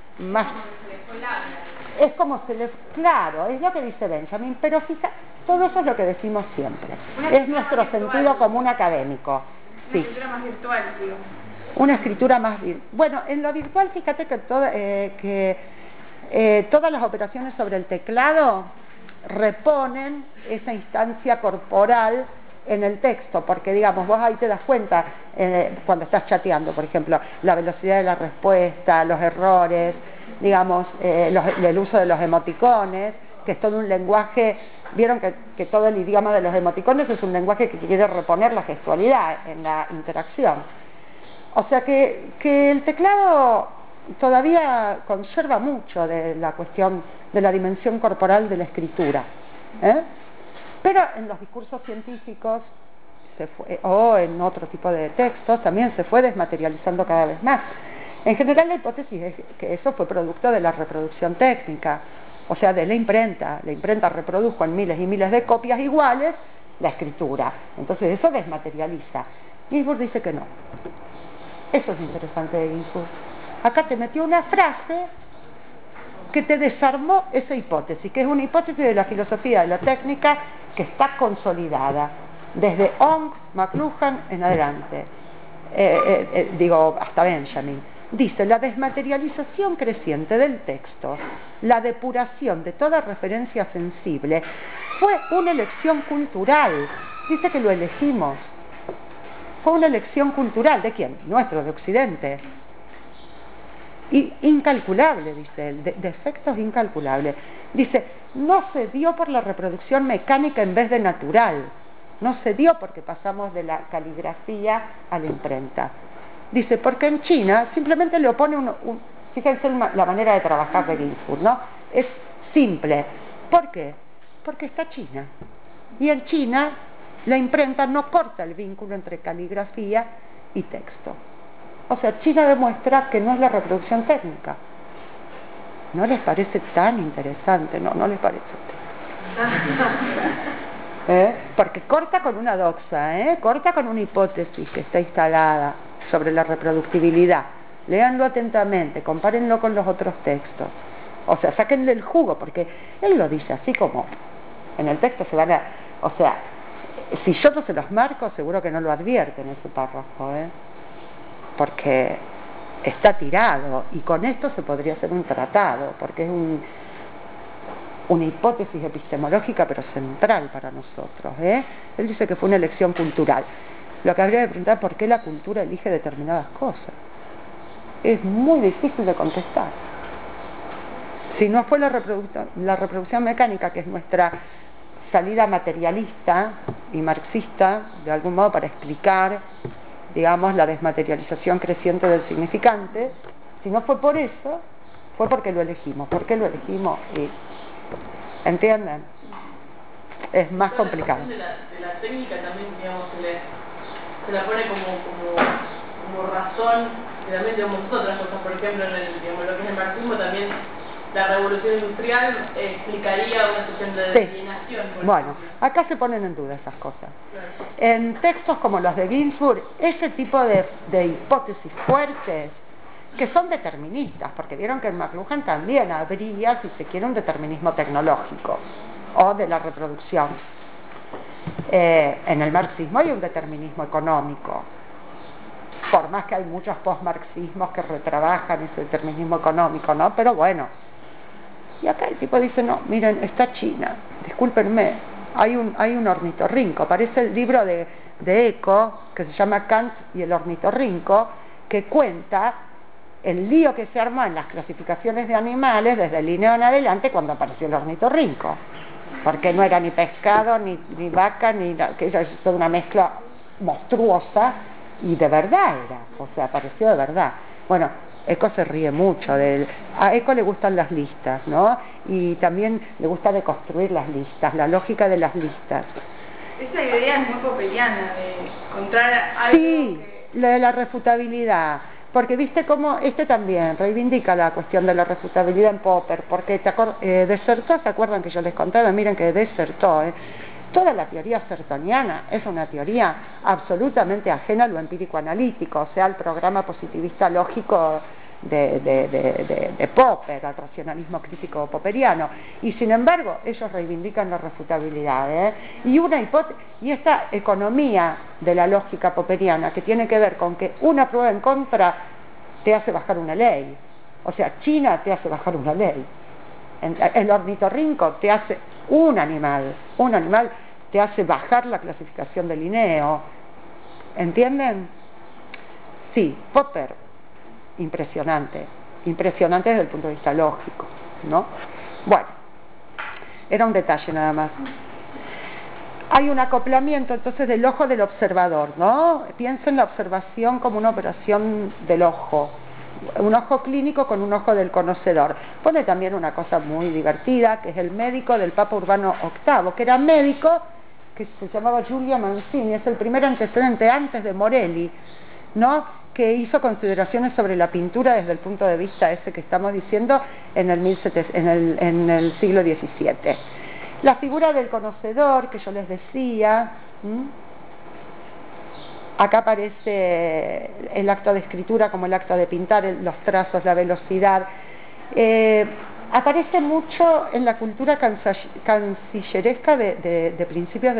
es como claro, es lo que dice Benjamin, pero fija, todo eso es lo que decimos siempre. Es nuestro sentido común académico. Una escritura más virtual, digo. Una escritura más virtual. Bueno, en lo virtual, fíjate que todas las operaciones sobre el teclado reponen esa instancia corporal en el texto, porque digamos, vos ahí te das cuenta cuando estás chateando, por ejemplo, la velocidad de la respuesta, los errores, digamos, el uso de los emoticones, que es todo un lenguaje. Vieron que todo el idioma de los emoticones es un lenguaje que quiere reponer la gestualidad en la interacción. O sea que el teclado todavía conserva mucho de la cuestión de la dimensión corporal de la escritura, pero en los discursos científicos o en otro tipo de textos también se fue desmaterializando cada vez más. En general la hipótesis es que eso fue producto de la reproducción técnica, o sea, de la imprenta. La imprenta reprodujo en miles y miles de copias iguales la escritura, entonces eso desmaterializa. Ginsburg dice que no. Eso es interesante de Ginsburg. Acá te metió una frase que te desarmó esa hipótesis, que es una hipótesis de la filosofía de la técnica que está consolidada desde Ongs, McLuhan en adelante, hasta Benjamin. Dice: la desmaterialización creciente del texto, la depuración de toda referencia sensible, fue una elección cultural. Dice que lo elegimos. Fue una elección cultural. ¿De quién? Nuestro, de Occidente. Y incalculable, dice él, de efectos incalculables. Dice, no se dio por la reproducción mecánica en vez de natural. No se dio porque pasamos de la caligrafía a la imprenta. Dice, porque en China simplemente le opone fíjense la manera de trabajar de Ginsburg, ¿no? Es simple. ¿Por qué? Porque está China. Y en China la imprenta no corta el vínculo entre caligrafía y texto. O sea, China demuestra que no es la reproducción técnica. ¿No les parece tan interesante? No les parece tan... Porque corta con una doxa, corta con una hipótesis que está instalada sobre la reproductibilidad. Léanlo atentamente, compárenlo con los otros textos. O sea, sáquenle el jugo, porque él lo dice así como en el texto se van a... O sea, Si yo no se los marco, seguro que no lo advierten ese párrafo, porque está tirado, y con esto se podría hacer un tratado, porque es una hipótesis epistemológica, pero central para nosotros. Él dice que fue una elección cultural. Lo que habría de preguntar es por qué la cultura elige determinadas cosas. Es muy difícil de contestar. Si no fue la reproducción mecánica, que es nuestra salida materialista y marxista, de algún modo, para explicar, digamos, la desmaterialización creciente del significante, si no fue por eso, fue porque lo elegimos. ¿Por qué lo elegimos? ¿Entienden? Es más complicado. La de la técnica también, digamos, se la pone como razón, que también tenemos otras cosas, por ejemplo, digamos, lo que es el marxismo también. La revolución industrial explicaría una situación de alienación. Bueno, acá se ponen en duda esas cosas. Claro. En textos como los de Ginsburg, ese tipo de hipótesis fuertes, que son deterministas, porque vieron que en McLuhan también habría, si se quiere, un determinismo tecnológico o de la reproducción. En el marxismo hay un determinismo económico, por más que hay muchos postmarxismos que retrabajan ese determinismo económico, ¿no? Pero bueno. Y acá el tipo dice, no, miren, está China, discúlpenme, hay un ornitorrinco, parece el libro de Eco, que se llama Kant y el ornitorrinco, que cuenta el lío que se armó en las clasificaciones de animales desde el Linneo en adelante cuando apareció el ornitorrinco, porque no era ni pescado, ni vaca, que era toda una mezcla monstruosa, y de verdad era, o sea, apareció de verdad. Bueno, Eco se ríe mucho de él. A Eco le gustan las listas, ¿no? Y también le gusta deconstruir las listas, la lógica de las listas. Esa idea es muy popperiana, de encontrar algo. Sí, lo de la refutabilidad. Porque viste cómo también reivindica la cuestión de la refutabilidad en Popper, porque desertó, ¿se acuerdan que yo les contaba? Miren que desertó, Toda la teoría sertoniana es una teoría absolutamente ajena a lo empírico-analítico, o sea, al programa positivista lógico de Popper, al racionalismo crítico popperiano. Y sin embargo, ellos reivindican la refutabilidad. Y esta economía de la lógica popperiana, que tiene que ver con que una prueba en contra te hace bajar una ley. O sea, China te hace bajar una ley. El ornitorrinco te hace un animal te hace bajar la clasificación de Linneo. ¿Entienden? Sí, Popper, impresionante desde el punto de vista lógico, ¿no? Bueno, era un detalle nada más. Hay un acoplamiento entonces del ojo del observador, ¿no? Piensen la observación como una operación del ojo, un ojo clínico con un ojo del conocedor. Pone también una cosa muy divertida, que es el médico del Papa Urbano VIII, que era médico, que se llamaba Giulio Mancini, es el primer antecedente antes de Morelli, ¿no? Que hizo consideraciones sobre la pintura desde el punto de vista ese que estamos diciendo en el siglo XVII. La figura del conocedor, que yo les decía, acá aparece el acto de escritura como el acto de pintar, los trazos, la velocidad. Aparece mucho en la cultura cancilleresca de principios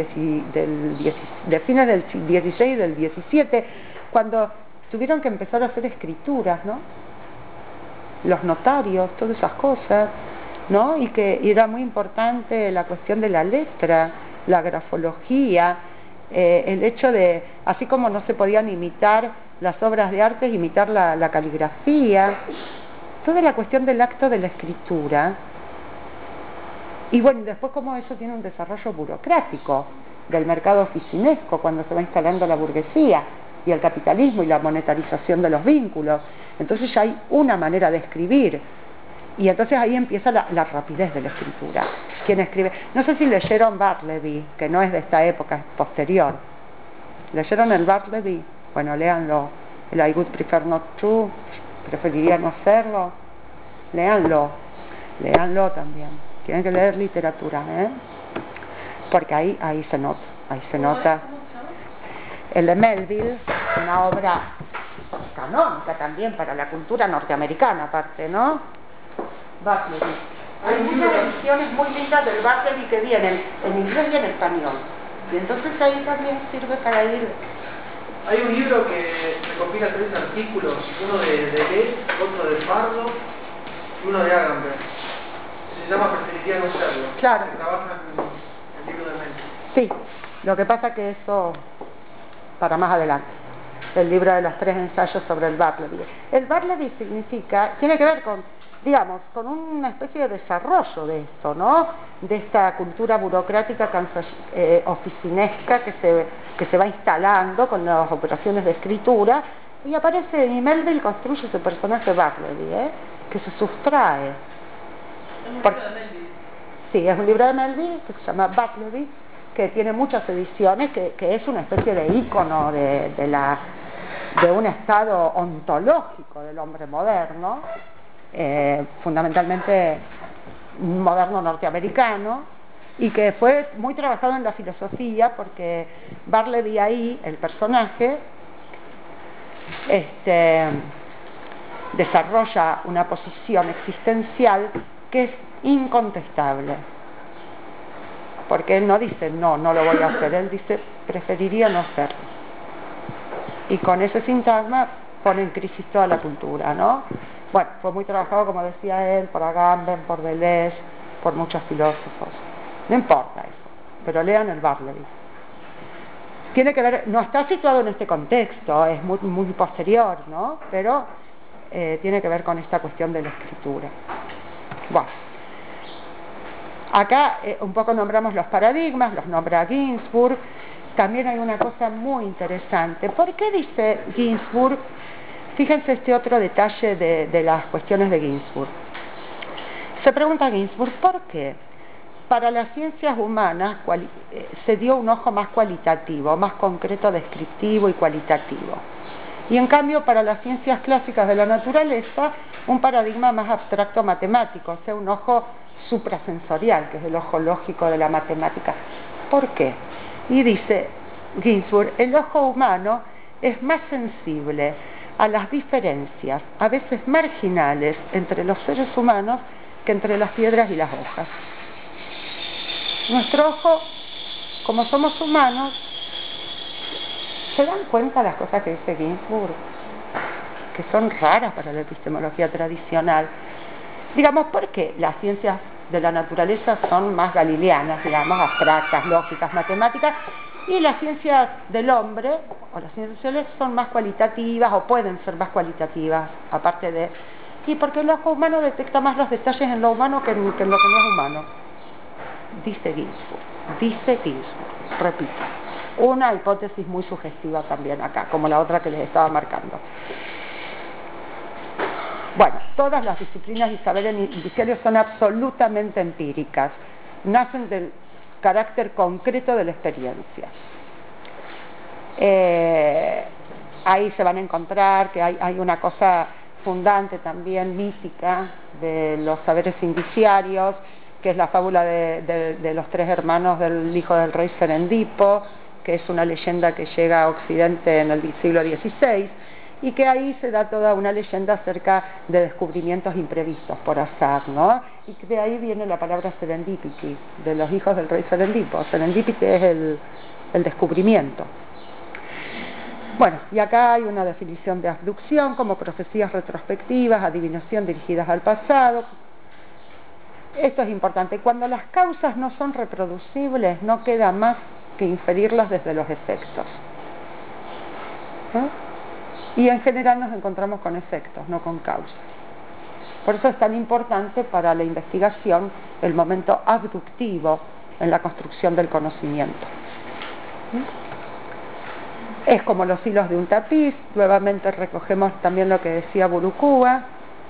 de fines del XVI y del XVII, cuando tuvieron que empezar a hacer escrituras, ¿no? Los notarios, todas esas cosas, ¿no? Y era muy importante la cuestión de la letra, la grafología, el hecho de, así como no se podían imitar las obras de arte, imitar la caligrafía, toda la cuestión del acto de la escritura. Y bueno, después como eso tiene un desarrollo burocrático del mercado oficinesco cuando se va instalando la burguesía y el capitalismo y la monetarización de los vínculos. Entonces ya hay una manera de escribir. Y entonces ahí empieza la rapidez de la escritura. ¿Quién escribe? No sé si leyeron Bartleby, que no es de esta época, es posterior. ¿Leyeron el Bartleby? Bueno, léanlo. El I would prefer not to, preferiría no hacerlo. Léanlo también. Tienen que leer literatura, porque ahí se nota. El de Melville, una obra canónica también para la cultura norteamericana, aparte, ¿no? Bartleby. Hay muchas ediciones muy lindas del Bartleby que vienen en inglés y en español. Y entonces ahí también sirve para ir... Hay un libro que recopila 3 artículos, uno de Deleuze, otro de Pardo y uno de Agamben. Se llama Preferiría no serlo. Claro. Que trabaja en el libro de mente. Sí, lo que pasa que eso para más adelante. El libro de los 3 ensayos sobre el Bartleby. El Bartleby significa, tiene que ver con, digamos, con una especie de desarrollo de esto, ¿no? De esta cultura burocrática oficinesca que se va instalando con las operaciones de escritura, y aparece, y Melville construye ese personaje Bartleby, que se sustrae. Es un libro de Melville. Sí, es un libro de Melville que se llama Bartleby, que tiene muchas ediciones, que es una especie de ícono de un estado ontológico del hombre moderno, fundamentalmente moderno norteamericano, y que fue muy trabajado en la filosofía, porque Bartleby ahí, el personaje, desarrolla una posición existencial que es incontestable, porque él no dice no lo voy a hacer, él dice preferiría no hacerlo, y con ese sintagma pone en crisis toda la cultura, ¿no? Bueno, fue muy trabajado, como decía él, por Agamben, por Deleuze, por muchos filósofos. No importa eso, pero lean el Bartleby. Tiene que ver, no está situado en este contexto, es muy, muy posterior, ¿no? Pero tiene que ver con esta cuestión de la escritura. Bueno, acá un poco nombramos los paradigmas, los nombra Ginsburg. También hay una cosa muy interesante. ¿Por qué dice Ginsburg? Fíjense este otro detalle de las cuestiones de Ginsburg. Se pregunta Ginsburg, ¿por qué para las ciencias humanas se dio un ojo más cualitativo, más concreto, descriptivo y cualitativo? Y en cambio para las ciencias clásicas de la naturaleza, un paradigma más abstracto matemático, o sea, un ojo suprasensorial, que es el ojo lógico de la matemática. ¿Por qué? Y dice Ginsburg, el ojo humano es más sensible a las diferencias, a veces marginales, entre los seres humanos que entre las piedras y las hojas. Nuestro ojo, como somos humanos, ¿se dan cuenta las cosas que dice Ginsburg? Que son raras para la epistemología tradicional. Digamos, porque las ciencias de la naturaleza son más galileanas, digamos, abstractas, lógicas, matemáticas, y las ciencias del hombre, o las ciencias sociales, son más cualitativas, o pueden ser más cualitativas, aparte de... Y porque el ojo humano detecta más los detalles en lo humano que en lo que no es humano. Dice Ginsburg, repito. Una hipótesis muy sugestiva también acá, como la otra que les estaba marcando. Bueno, todas las disciplinas y saberes indiciarios son absolutamente empíricas, nacen del carácter concreto de la experiencia. Ahí se van a encontrar que hay una cosa fundante también mítica de los saberes indiciarios, que es la fábula de los 3 hermanos del hijo del rey Serendipo, que es una leyenda que llega a Occidente en el siglo XVI, y que ahí se da toda una leyenda acerca de descubrimientos imprevistos por azar, ¿no? Y de ahí viene la palabra serendipity, de los hijos del rey Serendipo. Serendipity es el descubrimiento. Bueno, y acá hay una definición de abducción como profecías retrospectivas, adivinación dirigidas al pasado. Esto es importante. Cuando las causas no son reproducibles, no queda más que inferirlas desde los efectos. Y en general nos encontramos con efectos, no con causas. Por eso es tan importante para la investigación el momento abductivo en la construcción del conocimiento. Es como los hilos de un tapiz. Nuevamente recogemos también lo que decía Burukua.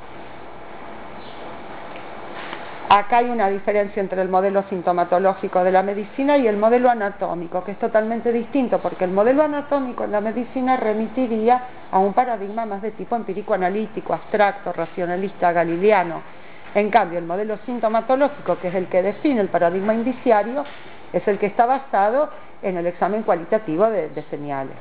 Acá hay una diferencia entre el modelo sintomatológico de la medicina y el modelo anatómico, que es totalmente distinto, porque el modelo anatómico en la medicina remitiría a un paradigma más de tipo empírico-analítico, abstracto, racionalista, galileano. En cambio, el modelo sintomatológico, que es el que define el paradigma indiciario, es el que está basado en el examen cualitativo de señales.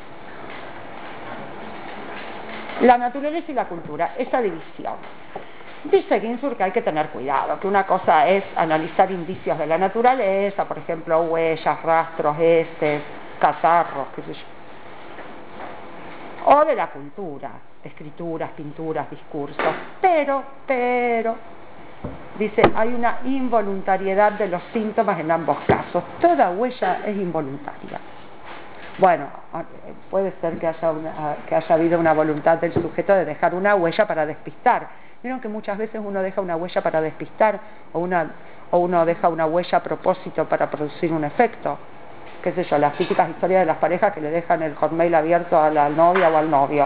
La naturaleza y la cultura, esa división. Dice Ginsburg que hay que tener cuidado, que una cosa es analizar indicios de la naturaleza, por ejemplo, huellas, rastros, heces, catarros, qué sé yo, o de la cultura, escrituras, pinturas, discursos, pero, dice, hay una involuntariedad de los síntomas en ambos casos. Toda huella es involuntaria. Bueno, puede ser que haya habido una voluntad del sujeto de dejar una huella para despistar. Vieron que muchas veces uno deja una huella para despistar o uno deja una huella a propósito para producir un efecto. Qué sé yo, las típicas historias de las parejas que le dejan el hotmail abierto a la novia o al novio.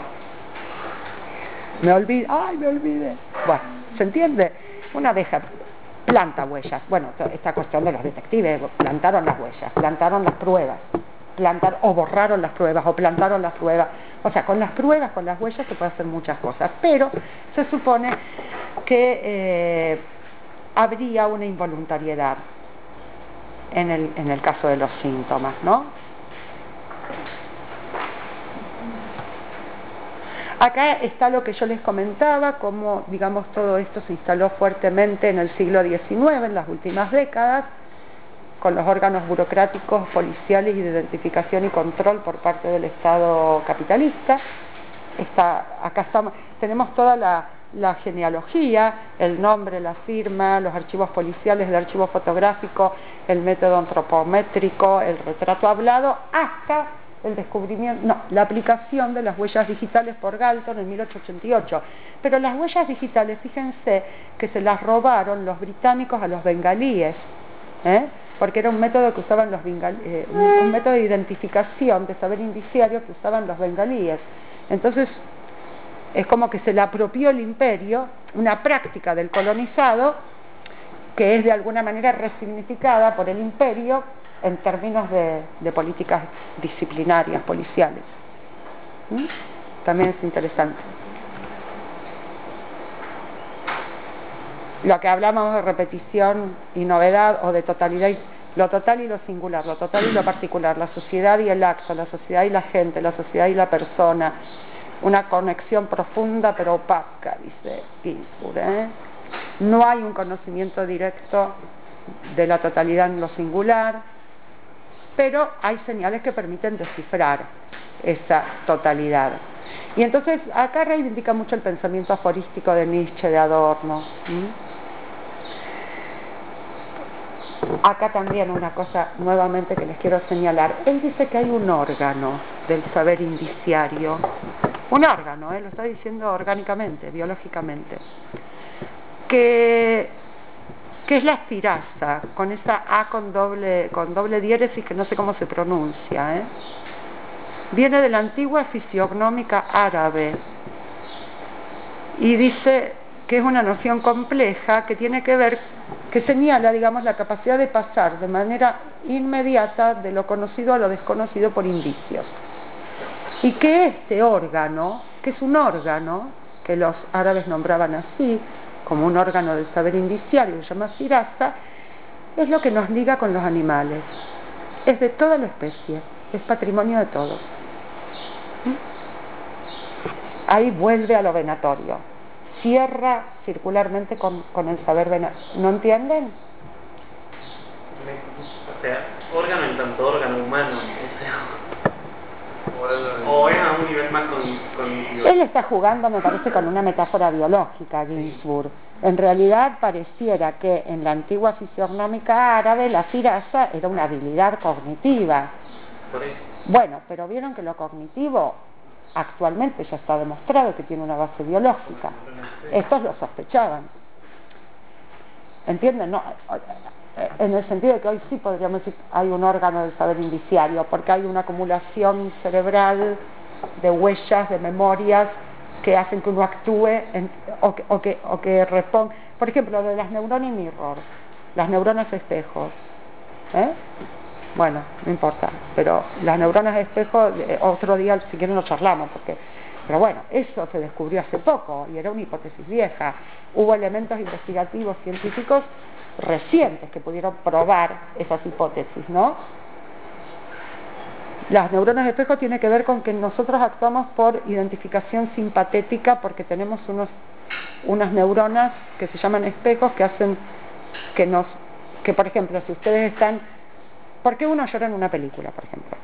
Me olvidé. Bueno, ¿se entiende? Una deja, planta huellas. Bueno, esta cuestión de los detectives, plantaron las huellas, plantaron las pruebas, o borraron las pruebas, o plantaron las pruebas. O sea, con las pruebas, con las huellas se puede hacer muchas cosas, pero se supone que habría una involuntariedad en el caso de los síntomas, ¿no? Acá está lo que yo les comentaba, cómo, digamos, todo esto se instaló fuertemente en el siglo XIX, en las últimas décadas, con los órganos burocráticos, policiales y de identificación y control por parte del Estado capitalista. Acá tenemos toda la genealogía, el nombre, la firma, los archivos policiales, el archivo fotográfico, el método antropométrico, el retrato hablado, hasta el descubrimiento, la aplicación de las huellas digitales por Galton en 1888. Pero las huellas digitales, fíjense que se las robaron los británicos a los bengalíes, porque era un método que usaban los bengalíes, un método de identificación, de saber indiciario que usaban los bengalíes. Entonces, es como que se le apropió el imperio, una práctica del colonizado, que es de alguna manera resignificada por el imperio en términos de políticas disciplinarias, policiales. También es interesante. Lo que hablamos de repetición y novedad, o de totalidad, lo total y lo singular, lo total y lo particular, la sociedad y el acto, la sociedad y la gente, la sociedad y la persona, una conexión profunda pero opaca, dice Ginsburg, No hay un conocimiento directo de la totalidad en lo singular, pero hay señales que permiten descifrar esa totalidad. Y entonces acá reivindica mucho el pensamiento aforístico de Nietzsche, de Adorno. Acá también una cosa nuevamente que les quiero señalar. Él dice que hay un órgano del saber indiciario. Un órgano, lo está diciendo orgánicamente, biológicamente. Que es la firasa, con esa A con doble diéresis que no sé cómo se pronuncia. Viene de la antigua fisiognómica árabe y dice que es una noción compleja que tiene que ver, que señala, digamos, la capacidad de pasar de manera inmediata de lo conocido a lo desconocido por indicios. Y que este órgano, que es un órgano que los árabes nombraban así, como un órgano del saber indiciario, que se llama firasa, es lo que nos liga con los animales. Es de toda la especie, es patrimonio de todos. Ahí vuelve a lo venatorio, cierra circularmente con el saber venatorio. ¿No entienden? O sea, órgano en tanto órgano humano, o es a un nivel más cognitivo. Él está jugando, me parece, con una metáfora biológica, Ginsburg. En realidad pareciera que en la antigua fisiognómica árabe la firasa era una habilidad cognitiva. Por eso. Bueno, pero vieron que lo cognitivo actualmente ya está demostrado que tiene una base biológica. Estos lo sospechaban. ¿Entienden? No, en el sentido de que hoy sí podríamos decir hay un órgano del saber indiciario, porque hay una acumulación cerebral de huellas, de memorias que hacen que uno actúe o que responda. Por ejemplo, lo de las neuronas mirror, las neuronas espejos. Bueno, no importa, pero las neuronas espejo, otro día si quieren lo charlamos, pero bueno, eso se descubrió hace poco y era una hipótesis vieja. Hubo elementos investigativos científicos recientes que pudieron probar esas hipótesis, ¿no? Las neuronas espejo tiene que ver con que nosotros actuamos por identificación simpatética porque tenemos unas neuronas que se llaman espejos que hacen que por ejemplo, si ustedes están... ¿Por qué uno llora en una película, por ejemplo?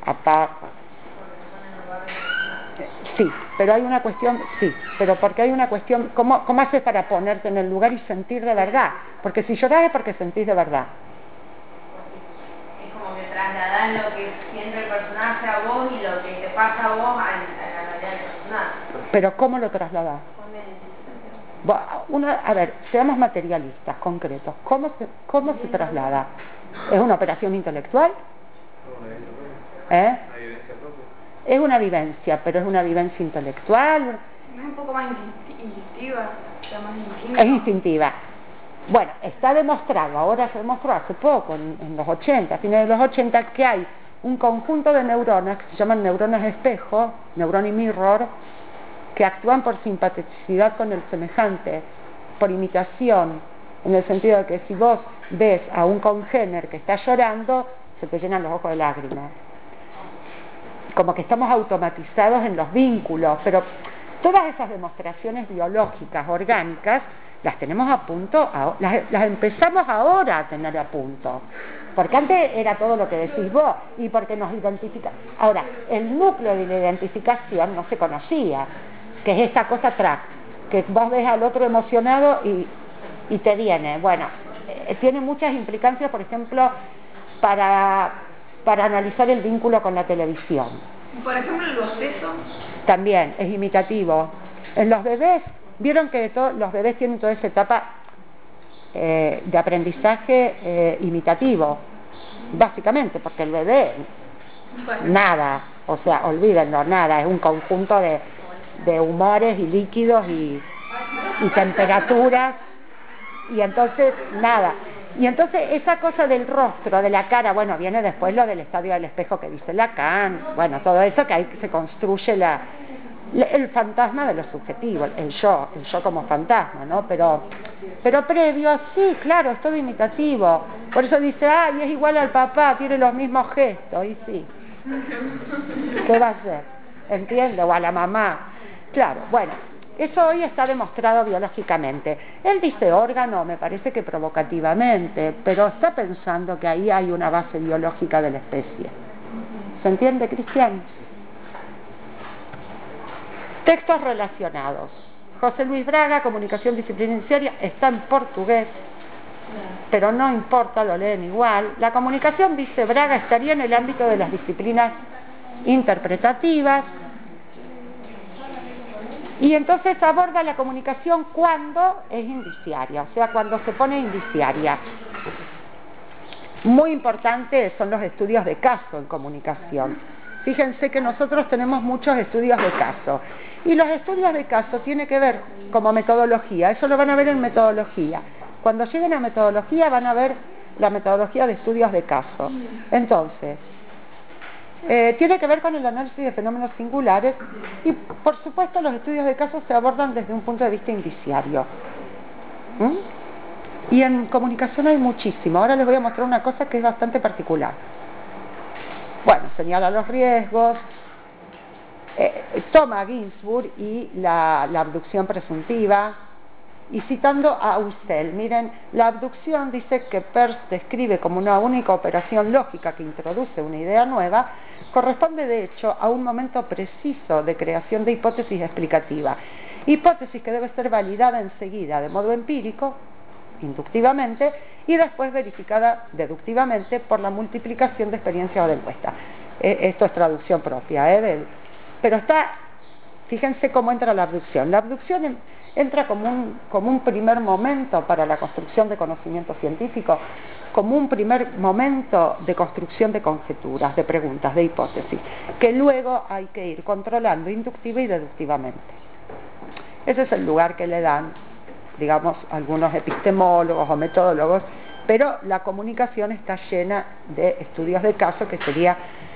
Sí, pero hay una cuestión, sí, pero porque hay una cuestión, ¿cómo haces para ponerte en el lugar y sentir de verdad? Porque si llorás es porque sentís de verdad. Es como que trasladás lo que siente el personaje a vos y lo que te pasa a vos a la realidad del personaje. Pero ¿cómo lo trasladás? A ver, seamos materialistas, concretos. ¿Cómo se traslada? ¿Es una operación intelectual? Es una vivencia, pero es una vivencia intelectual. Es un poco más instintiva, más instintiva. Es instintiva. Bueno, está demostrado, ahora se demostró hace poco, en los 80, a fines de los 80, que hay un conjunto de neuronas que se llaman neuronas espejo, neuroni mirror, que actúan por simpaticidad con el semejante, por imitación, en el sentido de que si vos ves a un congénere que está llorando, se te llenan los ojos de lágrimas. Como que estamos automatizados en los vínculos, pero todas esas demostraciones biológicas, orgánicas, las tenemos a punto, las empezamos ahora a tener a punto, porque antes era todo lo que decís vos, y porque nos identifica. Ahora, el núcleo de la identificación no se conocía, que es esta cosa track, que vos ves al otro emocionado y te viene. Bueno, tiene muchas implicancias, por ejemplo, para analizar el vínculo con la televisión. Por ejemplo, el bostezo. También es imitativo. En los bebés, vieron que los bebés tienen toda esa etapa de aprendizaje imitativo, básicamente, porque el bebé, nada, o sea, olvídenlo, nada, es un conjunto de humores y líquidos y temperaturas, y entonces, nada. Y entonces esa cosa del rostro, de la cara, bueno, viene después lo del estadio del espejo que dice Lacan, bueno, todo eso que ahí se construye el fantasma de lo subjetivo, el yo como fantasma, ¿no? Pero previo, sí, claro, es todo imitativo. Por eso dice, ay, es igual al papá, tiene los mismos gestos, y sí. ¿Qué va a hacer? ¿Entiende? O a la mamá. Claro, bueno. Eso hoy está demostrado biológicamente. Él dice órgano, me parece que provocativamente, pero está pensando que ahí hay una base biológica de la especie. ¿Se entiende, Cristian? Textos relacionados. José Luis Braga, Comunicación Disciplinaria, está en portugués, pero no importa, lo leen igual. La comunicación, dice Braga, estaría en el ámbito de las disciplinas interpretativas. Y entonces aborda la comunicación cuando es indiciaria, o sea, cuando se pone indiciaria. Muy importante son los estudios de caso en comunicación. Fíjense que nosotros tenemos muchos estudios de caso. Y los estudios de caso tienen que ver como metodología, eso lo van a ver en metodología. Cuando lleguen a metodología van a ver la metodología de estudios de caso. Entonces, tiene que ver con el análisis de fenómenos singulares y, por supuesto, los estudios de casos se abordan desde un punto de vista indiciario. Y en comunicación hay muchísimo. Ahora les voy a mostrar una cosa que es bastante particular. Bueno, señala los riesgos, toma Ginsburg y la abducción presuntiva, y citando a Husserl, miren, la abducción, dice, que Peirce describe como una única operación lógica que introduce una idea nueva, corresponde de hecho a un momento preciso de creación de hipótesis explicativa, hipótesis que debe ser validada enseguida de modo empírico, inductivamente, y después verificada deductivamente por la multiplicación de experiencias o de encuestas. Esto es traducción propia, pero está, fíjense cómo entra la abducción. La abducción entra como un primer momento para la construcción de conocimiento científico, como un primer momento de construcción de conjeturas, de preguntas, de hipótesis, que luego hay que ir controlando inductiva y deductivamente. Ese es el lugar que le dan, digamos, algunos epistemólogos o metodólogos, pero la comunicación está llena de estudios de caso, que sería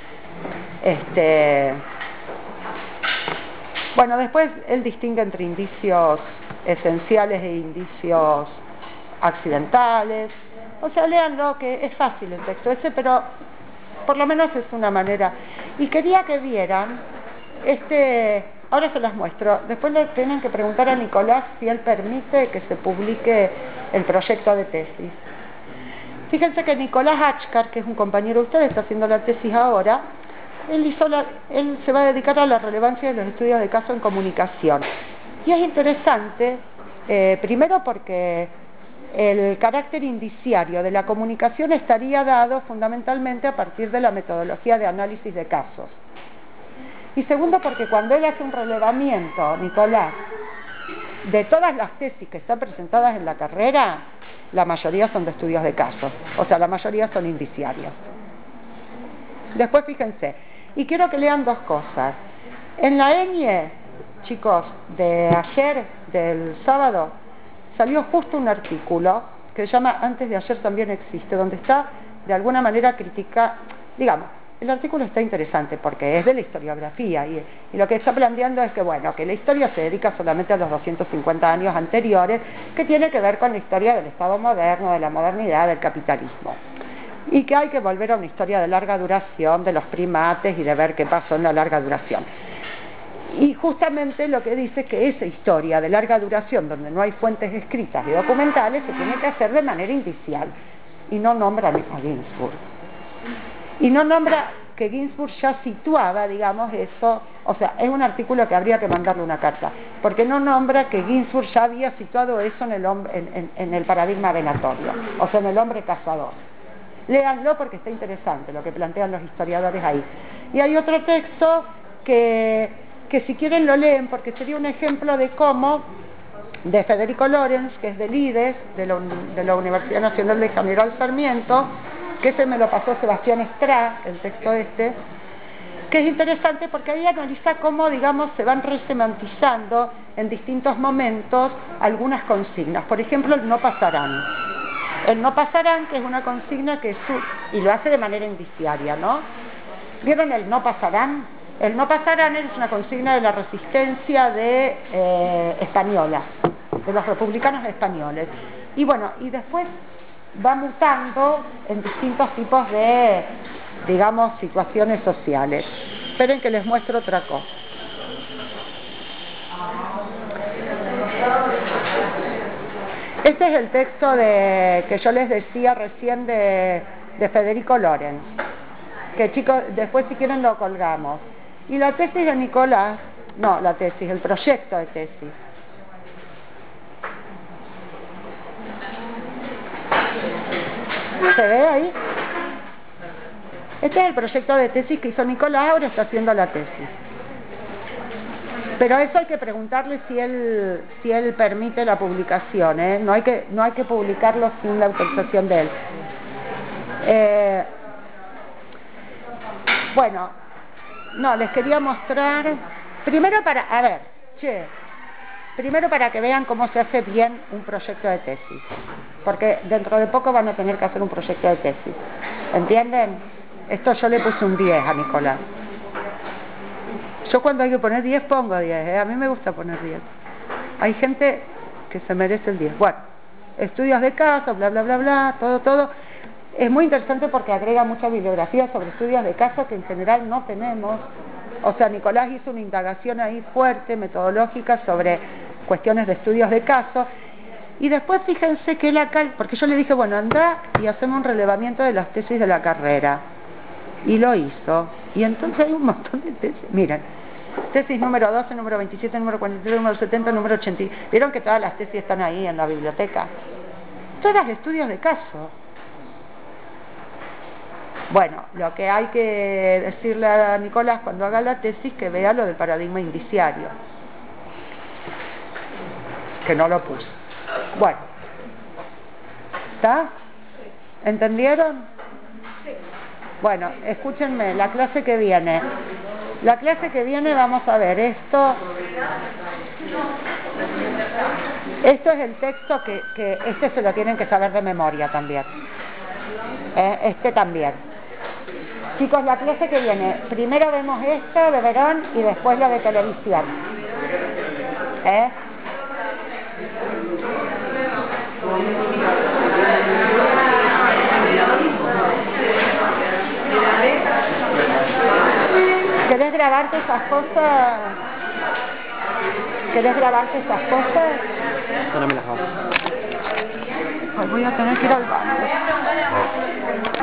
bueno, después él distingue entre indicios esenciales e indicios accidentales. O sea, léanlo, que es fácil el texto ese, pero por lo menos es una manera. Y quería que vieran, ahora se las muestro, después le tienen que preguntar a Nicolás si él permite que se publique el proyecto de tesis. Fíjense que Nicolás Achcar, que es un compañero de ustedes, está haciendo la tesis ahora, él se va a dedicar a la relevancia de los estudios de caso en comunicación. Y es interesante, primero porque el carácter indiciario de la comunicación estaría dado fundamentalmente a partir de la metodología de análisis de casos. Y segundo porque cuando él hace un relevamiento, Nicolás, de todas las tesis que están presentadas en la carrera, la mayoría son de estudios de casos, o sea, la mayoría son indiciarios. Después fíjense, y quiero que lean dos cosas. En la ENIE, chicos, de ayer, del sábado, salió justo un artículo que se llama Antes de ayer también existe, donde está de alguna manera digamos, el artículo está interesante porque es de la historiografía y lo que está planteando es que, bueno, que la historia se dedica solamente a los 250 años anteriores, que tiene que ver con la historia del Estado moderno, de la modernidad, del capitalismo. Y que hay que volver a una historia de larga duración de los primates y de ver qué pasó en la larga duración. Y justamente lo que dice es que esa historia de larga duración, donde no hay fuentes escritas y documentales, se tiene que hacer de manera indicial. Y no nombra a Ginsburg. Y no nombra que Ginsburg ya situaba, digamos, eso, o sea, es un artículo que habría que mandarle una carta, porque no nombra que Ginsburg ya había situado eso en el paradigma venatorio, o sea, en el hombre cazador. Léanlo porque está interesante lo que plantean los historiadores ahí. Y hay otro texto que si quieren lo leen, porque sería un ejemplo de cómo, de Federico Lorenz, que es del IDES, de la Universidad Nacional de General Sarmiento, que ese me lo pasó Sebastián Estrá, el texto que es interesante porque ahí analiza cómo, digamos, se van resemantizando en distintos momentos algunas consignas. Por ejemplo, el no pasarán. El no pasarán, que es una consigna y lo hace de manera indiciaria, ¿no? ¿Vieron el no pasarán? El no pasarán es una consigna de la resistencia española, de los republicanos españoles. Y bueno, y después va mutando en distintos tipos de, digamos, situaciones sociales. Esperen que les muestro otra cosa. Este es el texto que yo les decía recién de Federico Lorenz, que chicos, después si quieren lo colgamos. Y la tesis de Nicolás, el proyecto de tesis. ¿Se ve ahí? Este es el proyecto de tesis que hizo Nicolás, ahora está haciendo la tesis. Pero eso hay que preguntarle si él permite la publicación, ¿eh? No hay que publicarlo sin la autorización de él. Bueno, les quería mostrar, primero para que vean cómo se hace bien un proyecto de tesis, porque dentro de poco van a tener que hacer un proyecto de tesis, ¿entienden? Esto yo le puse un 10 a Nicolás. Yo cuando hay que poner 10 pongo 10, ¿eh? A mí me gusta poner 10. Hay gente que se merece el 10. Bueno, estudios de caso, bla, bla, bla, bla, todo. Es muy interesante porque agrega mucha bibliografía sobre estudios de caso que en general no tenemos. O sea, Nicolás hizo una indagación ahí fuerte, metodológica, sobre cuestiones de estudios de caso. Y después fíjense que él acá, porque yo le dije, bueno, anda y hacemos un relevamiento de las tesis de la carrera. Y lo hizo. Y entonces hay un montón de tesis. Miren, tesis número 12, número 27, número 43, número 70, número 80. ¿Vieron que todas las tesis están ahí en la biblioteca? Todas estudios de caso. Bueno, lo que hay que decirle a Nicolás cuando haga la tesis, que vea lo del paradigma indiciario. Que no lo puso. Bueno. ¿Está? ¿Entendieron? Bueno, escúchenme, la clase que viene. La clase que viene vamos a ver esto. Esto es el texto que este se lo tienen que saber de memoria también. Este también. Chicos, la clase que viene, primero vemos esto de Verón y después lo de televisión. ¿Querés grabarte esas cosas? ¿Querés grabarte esas cosas? Ahora me las hago. Ay, voy a tener que ir al baño.